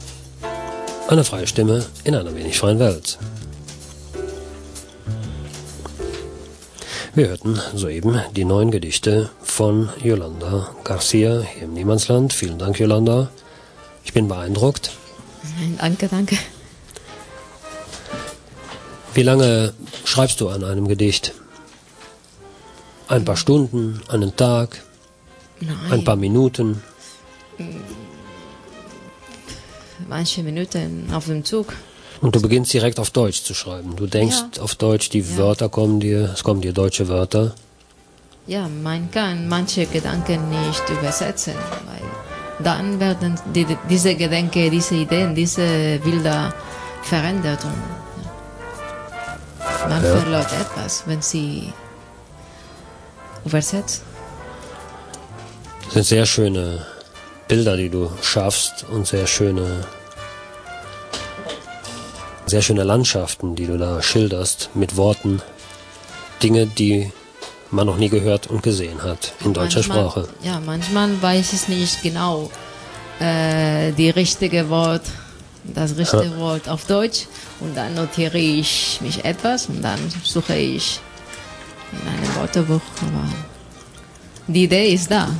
Eine freie Stimme in einer wenig freien Welt. Wir hörten soeben die neuen Gedichte von Yolanda Garcia hier im Niemandsland. Vielen Dank, Yolanda. Ich bin beeindruckt. Danke, danke. Wie lange schreibst du an einem Gedicht? Ein paar Stunden, einen Tag, Nein. ein paar Minuten. Manche Minuten auf dem Zug. Und du beginnst direkt auf Deutsch zu schreiben. Du denkst Ja. auf Deutsch, die Ja. Wörter kommen dir, es kommen dir deutsche Wörter. Ja, man kann manche Gedanken nicht übersetzen, weil dann werden die, diese Gedanken, diese Ideen, diese Bilder verändert und ja. man Ja. verliert etwas, wenn sie übersetzt. Das sind sehr schöne Bilder, die du schaffst und sehr schöne, sehr schöne Landschaften, die du da schilderst mit Worten. Dinge, die man noch nie gehört und gesehen hat in deutscher Manchmal- Sprache. Ja, manchmal weiß ich nicht genau äh, die richtige Wort, das richtige Ja. Wort auf Deutsch und dann notiere ich mich etwas und dann suche ich in einem Wörterbuch. Aber die Idee ist da.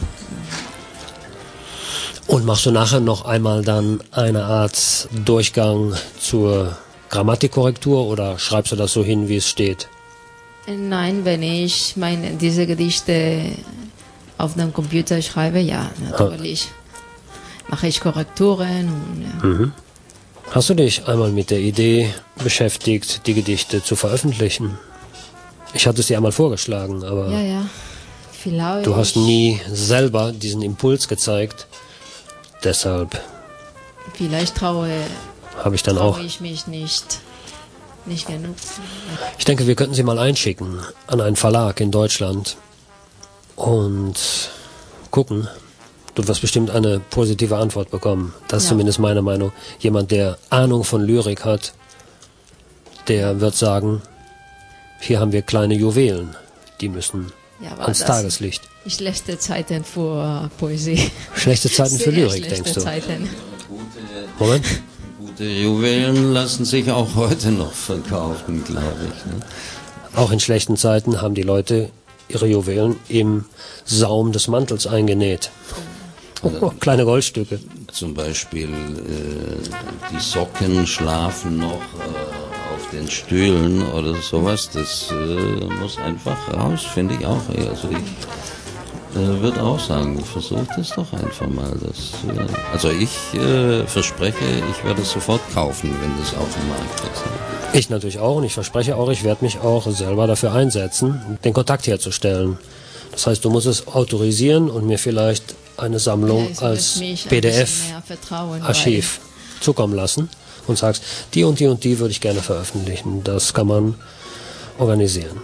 Und machst du nachher noch einmal dann eine Art Durchgang zur Grammatikkorrektur oder schreibst du das so hin, wie es steht? Nein, wenn ich meine, diese Gedichte auf dem Computer schreibe, ja, natürlich mache ich Korrekturen. Und, ja. Mhm. Hast du dich einmal mit der Idee beschäftigt, die Gedichte zu veröffentlichen? Ich hatte es dir einmal vorgeschlagen, aber ja, ja, vielleicht. du hast nie selber diesen Impuls gezeigt. Deshalb Vielleicht traue, habe ich dann traue auch. ich mich nicht, nicht genug. Ich denke, wir könnten sie mal einschicken an einen Verlag in Deutschland und gucken. Du wirst bestimmt eine positive Antwort bekommen. Das ist Ja. zumindest meine Meinung. Jemand, der Ahnung von Lyrik hat, der wird sagen, hier haben wir kleine Juwelen, die müssen Ja, aber ans das- Tageslicht. Schlechte Zeiten für Poesie. Schlechte Zeiten für Sehr Lyrik, schlechte denkst du? Zeiten. Moment. Gute Juwelen lassen sich auch heute noch verkaufen, glaube ich. Ne? Auch in schlechten Zeiten haben die Leute ihre Juwelen im Saum des Mantels eingenäht. Oh, kleine Goldstücke. Zum Beispiel äh, die Socken schlafen noch äh, auf den Stühlen oder sowas. Das äh, muss einfach raus, finde ich auch. Also ich äh, würde auch sagen, versucht es doch einfach mal. Das, äh, also ich äh, verspreche, ich werde es sofort kaufen, wenn das auf dem Markt ist. Ich natürlich auch und ich verspreche auch, ich werde mich auch selber dafür einsetzen, den Kontakt herzustellen. Das heißt, du musst es autorisieren und mir vielleicht eine Sammlung Ja, es als wird mich ein P D bisschen mehr vertrauen, F-Archiv zukommen lassen und sagst, die und die und die würde ich gerne veröffentlichen. Das kann man organisieren.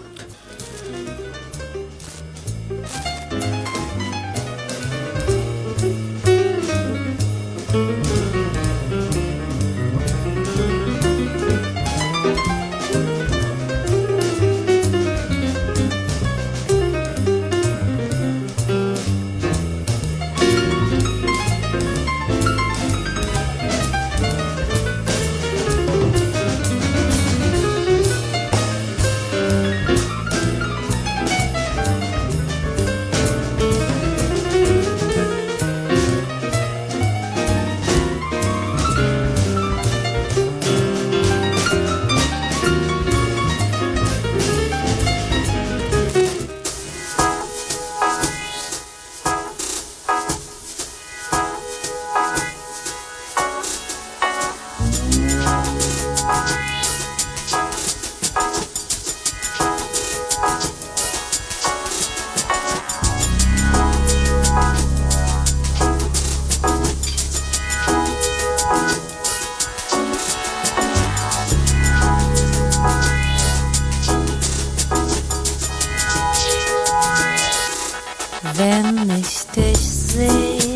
Wenn ich dich sehe,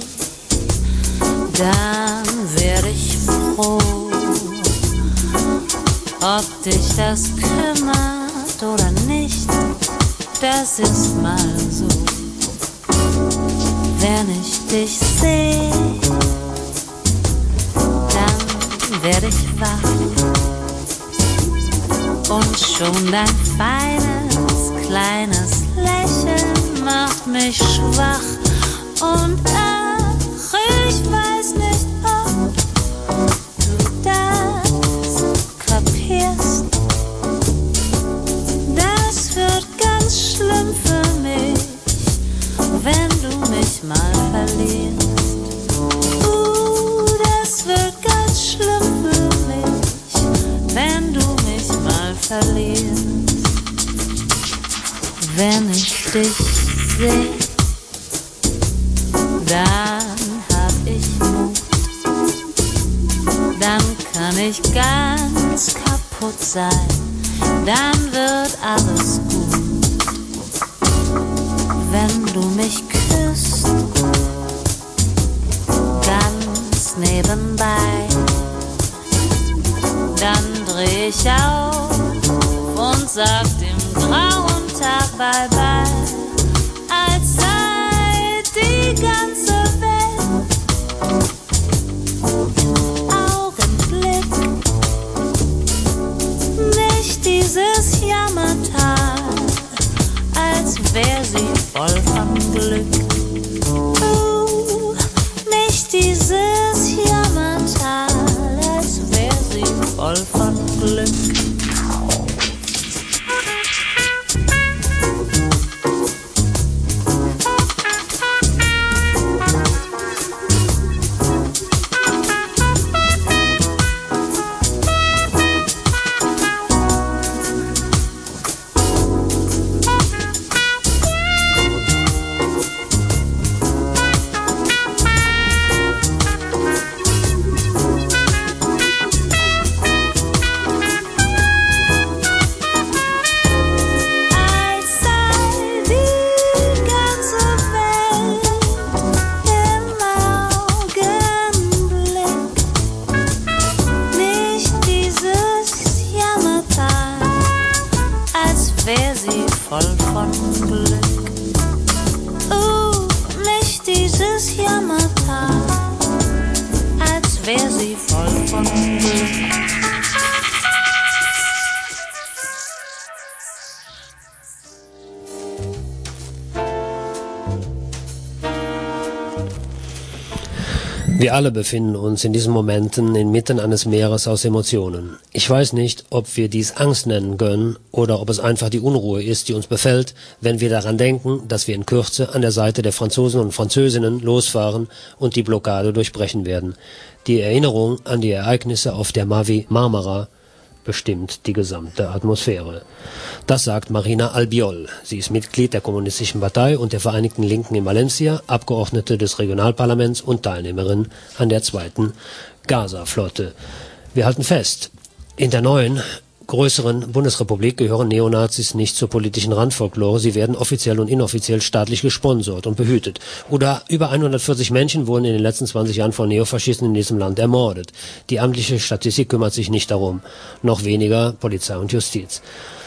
dann werde ich froh. Ob dich das kümmert oder nicht, das ist mal so. Wenn ich dich sehe, dann werde ich wach. Und schon dein feines, kleines Lächeln macht mich schwach. Und ach, ich weiß nicht, ob du das kapierst. Das wird ganz schlimm für Wenn ich dich seh, dann hab ich Mut. Dann kann ich ganz kaputt sein, dann wird alles gut. Wenn du mich küsst, ganz nebenbei, dann dreh ich auf und sag dem grauen Tag bye bye, als sei die ganze Welt Augenblick, nicht dieses Jammertal, als wär sie voll von Glück. Uh, nicht dieses Jammertal, als wär sie voll von Glück. Wir alle befinden uns in diesen Momenten inmitten eines Meeres aus Emotionen. Ich weiß nicht, ob wir dies Angst nennen können oder ob es einfach die Unruhe ist, die uns befällt, wenn wir daran denken, dass wir in Kürze an der Seite der Franzosen und Französinnen losfahren und die Blockade durchbrechen werden. Die Erinnerung an die Ereignisse auf der Mavi Marmara bestimmt die gesamte Atmosphäre. Das sagt Marina Albiol. Sie ist Mitglied der Kommunistischen Partei und der Vereinigten Linken in Valencia, Abgeordnete des Regionalparlaments und Teilnehmerin an der zweiten Gaza-Flotte. Wir halten fest, in der neuen, größeren Bundesrepublik gehören Neonazis nicht zur politischen Randfolklore. Sie werden offiziell und inoffiziell staatlich gesponsert und behütet. Oder über hundertvierzig Menschen wurden in den letzten zwanzig Jahren von Neofaschisten in diesem Land ermordet. Die amtliche Statistik kümmert sich nicht darum, noch weniger Polizei und Justiz.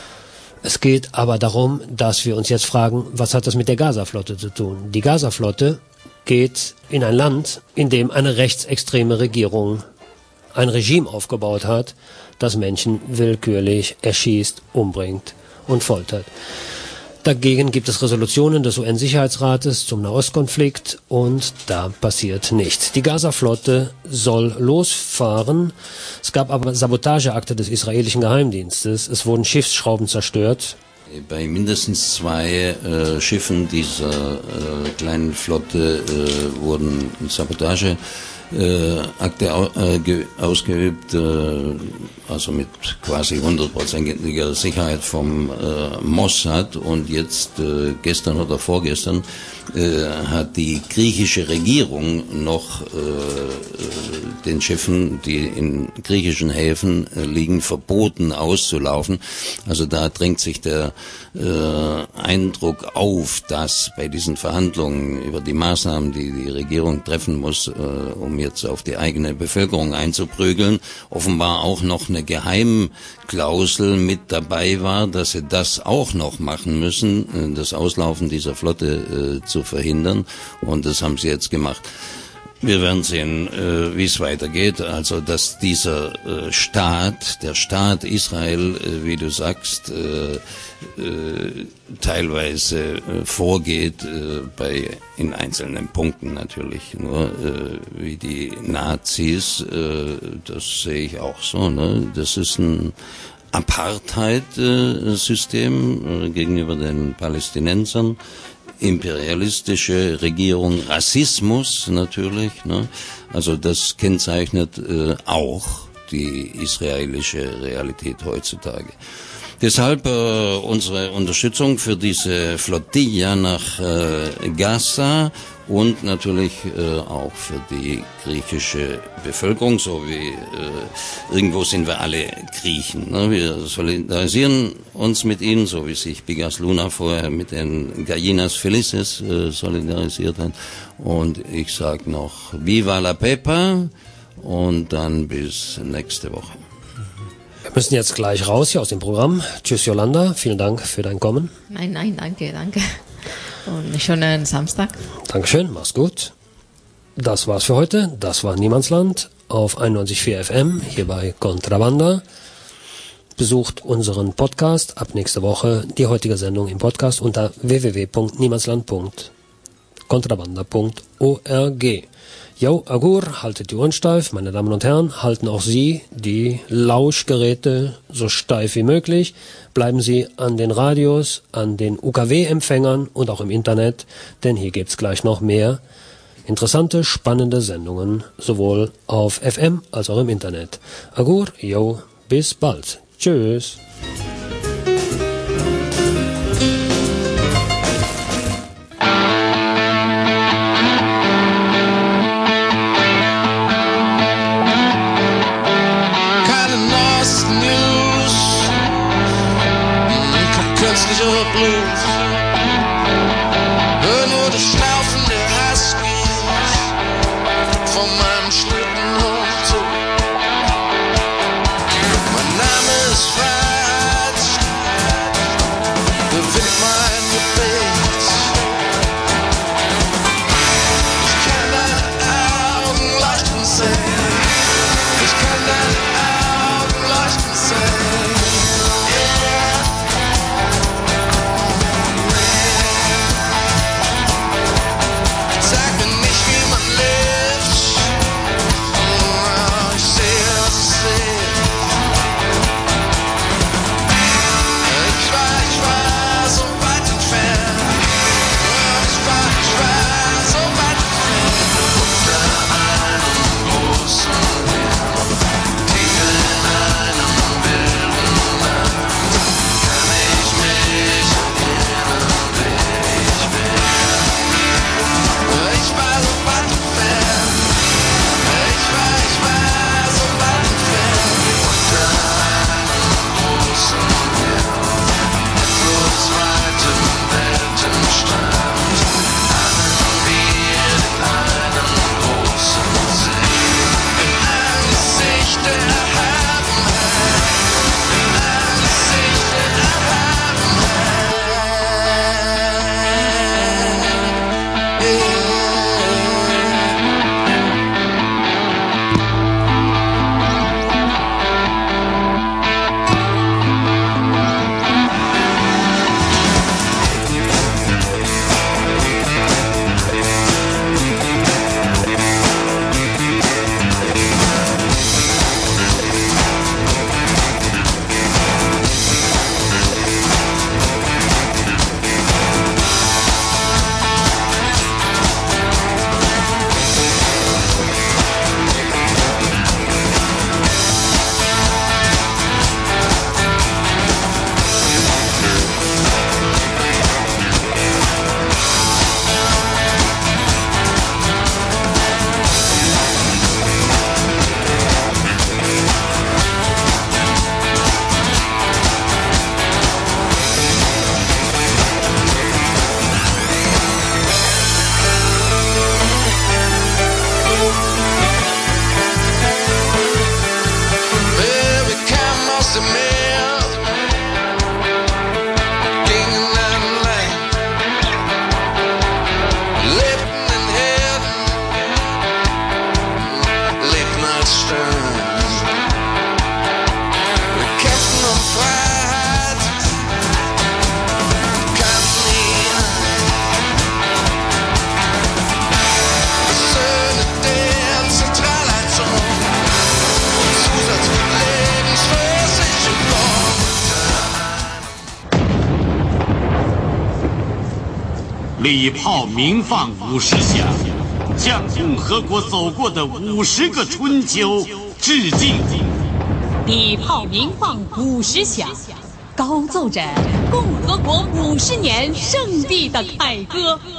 Es geht aber darum, dass wir uns jetzt fragen, was hat das mit der Gaza-Flotte zu tun? Die Gaza-Flotte geht in ein Land, in dem eine rechtsextreme Regierung ein Regime aufgebaut hat, das Menschen willkürlich erschießt, umbringt und foltert. Dagegen gibt es Resolutionen des U N-Sicherheitsrates zum Nahostkonflikt und da passiert nichts. Die Gaza-Flotte soll losfahren. Es gab aber Sabotageakte des israelischen Geheimdienstes. Es wurden Schiffsschrauben zerstört. Bei mindestens zwei äh, Schiffen dieser äh, kleinen Flotte äh, wurden Sabotage Äh, Akte äh, ausgeübt, äh, also mit quasi hundertprozentiger Sicherheit vom äh, Mossad, und jetzt äh, gestern oder vorgestern äh, hat die griechische Regierung noch äh, den Schiffen, die in griechischen Häfen äh, liegen, verboten auszulaufen. Also da drängt sich der äh, Eindruck auf, dass bei diesen Verhandlungen über die Maßnahmen, die die Regierung treffen muss, äh, um jetzt auf die eigene Bevölkerung einzuprügeln, offenbar auch noch eine Geheimklausel mit dabei war, dass sie das auch noch machen müssen, das Auslaufen dieser Flotte äh, zu verhindern, und das haben sie jetzt gemacht. Wir werden sehen, äh, wie es weitergeht. Also, dass dieser äh, Staat, der Staat Israel, äh, wie du sagst, äh, äh, teilweise äh, vorgeht, äh, bei in einzelnen Punkten natürlich. Nur äh, wie die Nazis, äh, das sehe ich auch so. Ne? Das ist ein Apartheid-System äh, gegenüber den Palästinensern. Imperialistische Regierung, Rassismus natürlich, ne? Also das kennzeichnet äh, auch die israelische Realität heutzutage. Deshalb äh, unsere Unterstützung für diese Flottilla nach äh, Gaza und natürlich äh, auch für die griechische Bevölkerung, so wie äh, irgendwo sind wir alle Griechen. Ne? Wir solidarisieren uns mit ihnen, so wie sich Bigas Luna vorher mit den Gallinas Felices äh, solidarisiert hat. Und ich sage noch Viva la Pepa und dann bis nächste Woche. Wir müssen jetzt gleich raus hier aus dem Programm. Tschüss Yolanda, vielen Dank für dein Kommen. Nein, nein, danke, danke. Und schönen Samstag. Dankeschön, mach's gut. Das war's für heute. Das war Niemandsland auf einundneunzig Komma vier F M hier bei Contrabanda. Besucht unseren Podcast ab nächste Woche, die heutige Sendung im Podcast unter w w w punkt niemandsland punkt contrabanda punkt org. Jo, Agur, haltet die Ohren steif, meine Damen und Herren, halten auch Sie die Lauschgeräte so steif wie möglich. Bleiben Sie an den Radios, an den U K W-Empfängern und auch im Internet, denn hier gibt's gleich noch mehr interessante, spannende Sendungen, sowohl auf F M als auch im Internet. Agur, jo, bis bald. Tschüss. Blues. Hör nur das Schnaufen der Huskies von meinem Schlittenhund zu. Mein Name ist Freiheit, bewegt mein Gebet. Ich kann deine Augen leuchten sehen. Ich kann deine Augen leuchten sehen. 礼炮鸣放五十响，向共和国走过的五十个春秋致敬。 礼炮鸣放五十响， 高奏着共和国五十年胜利的凯歌。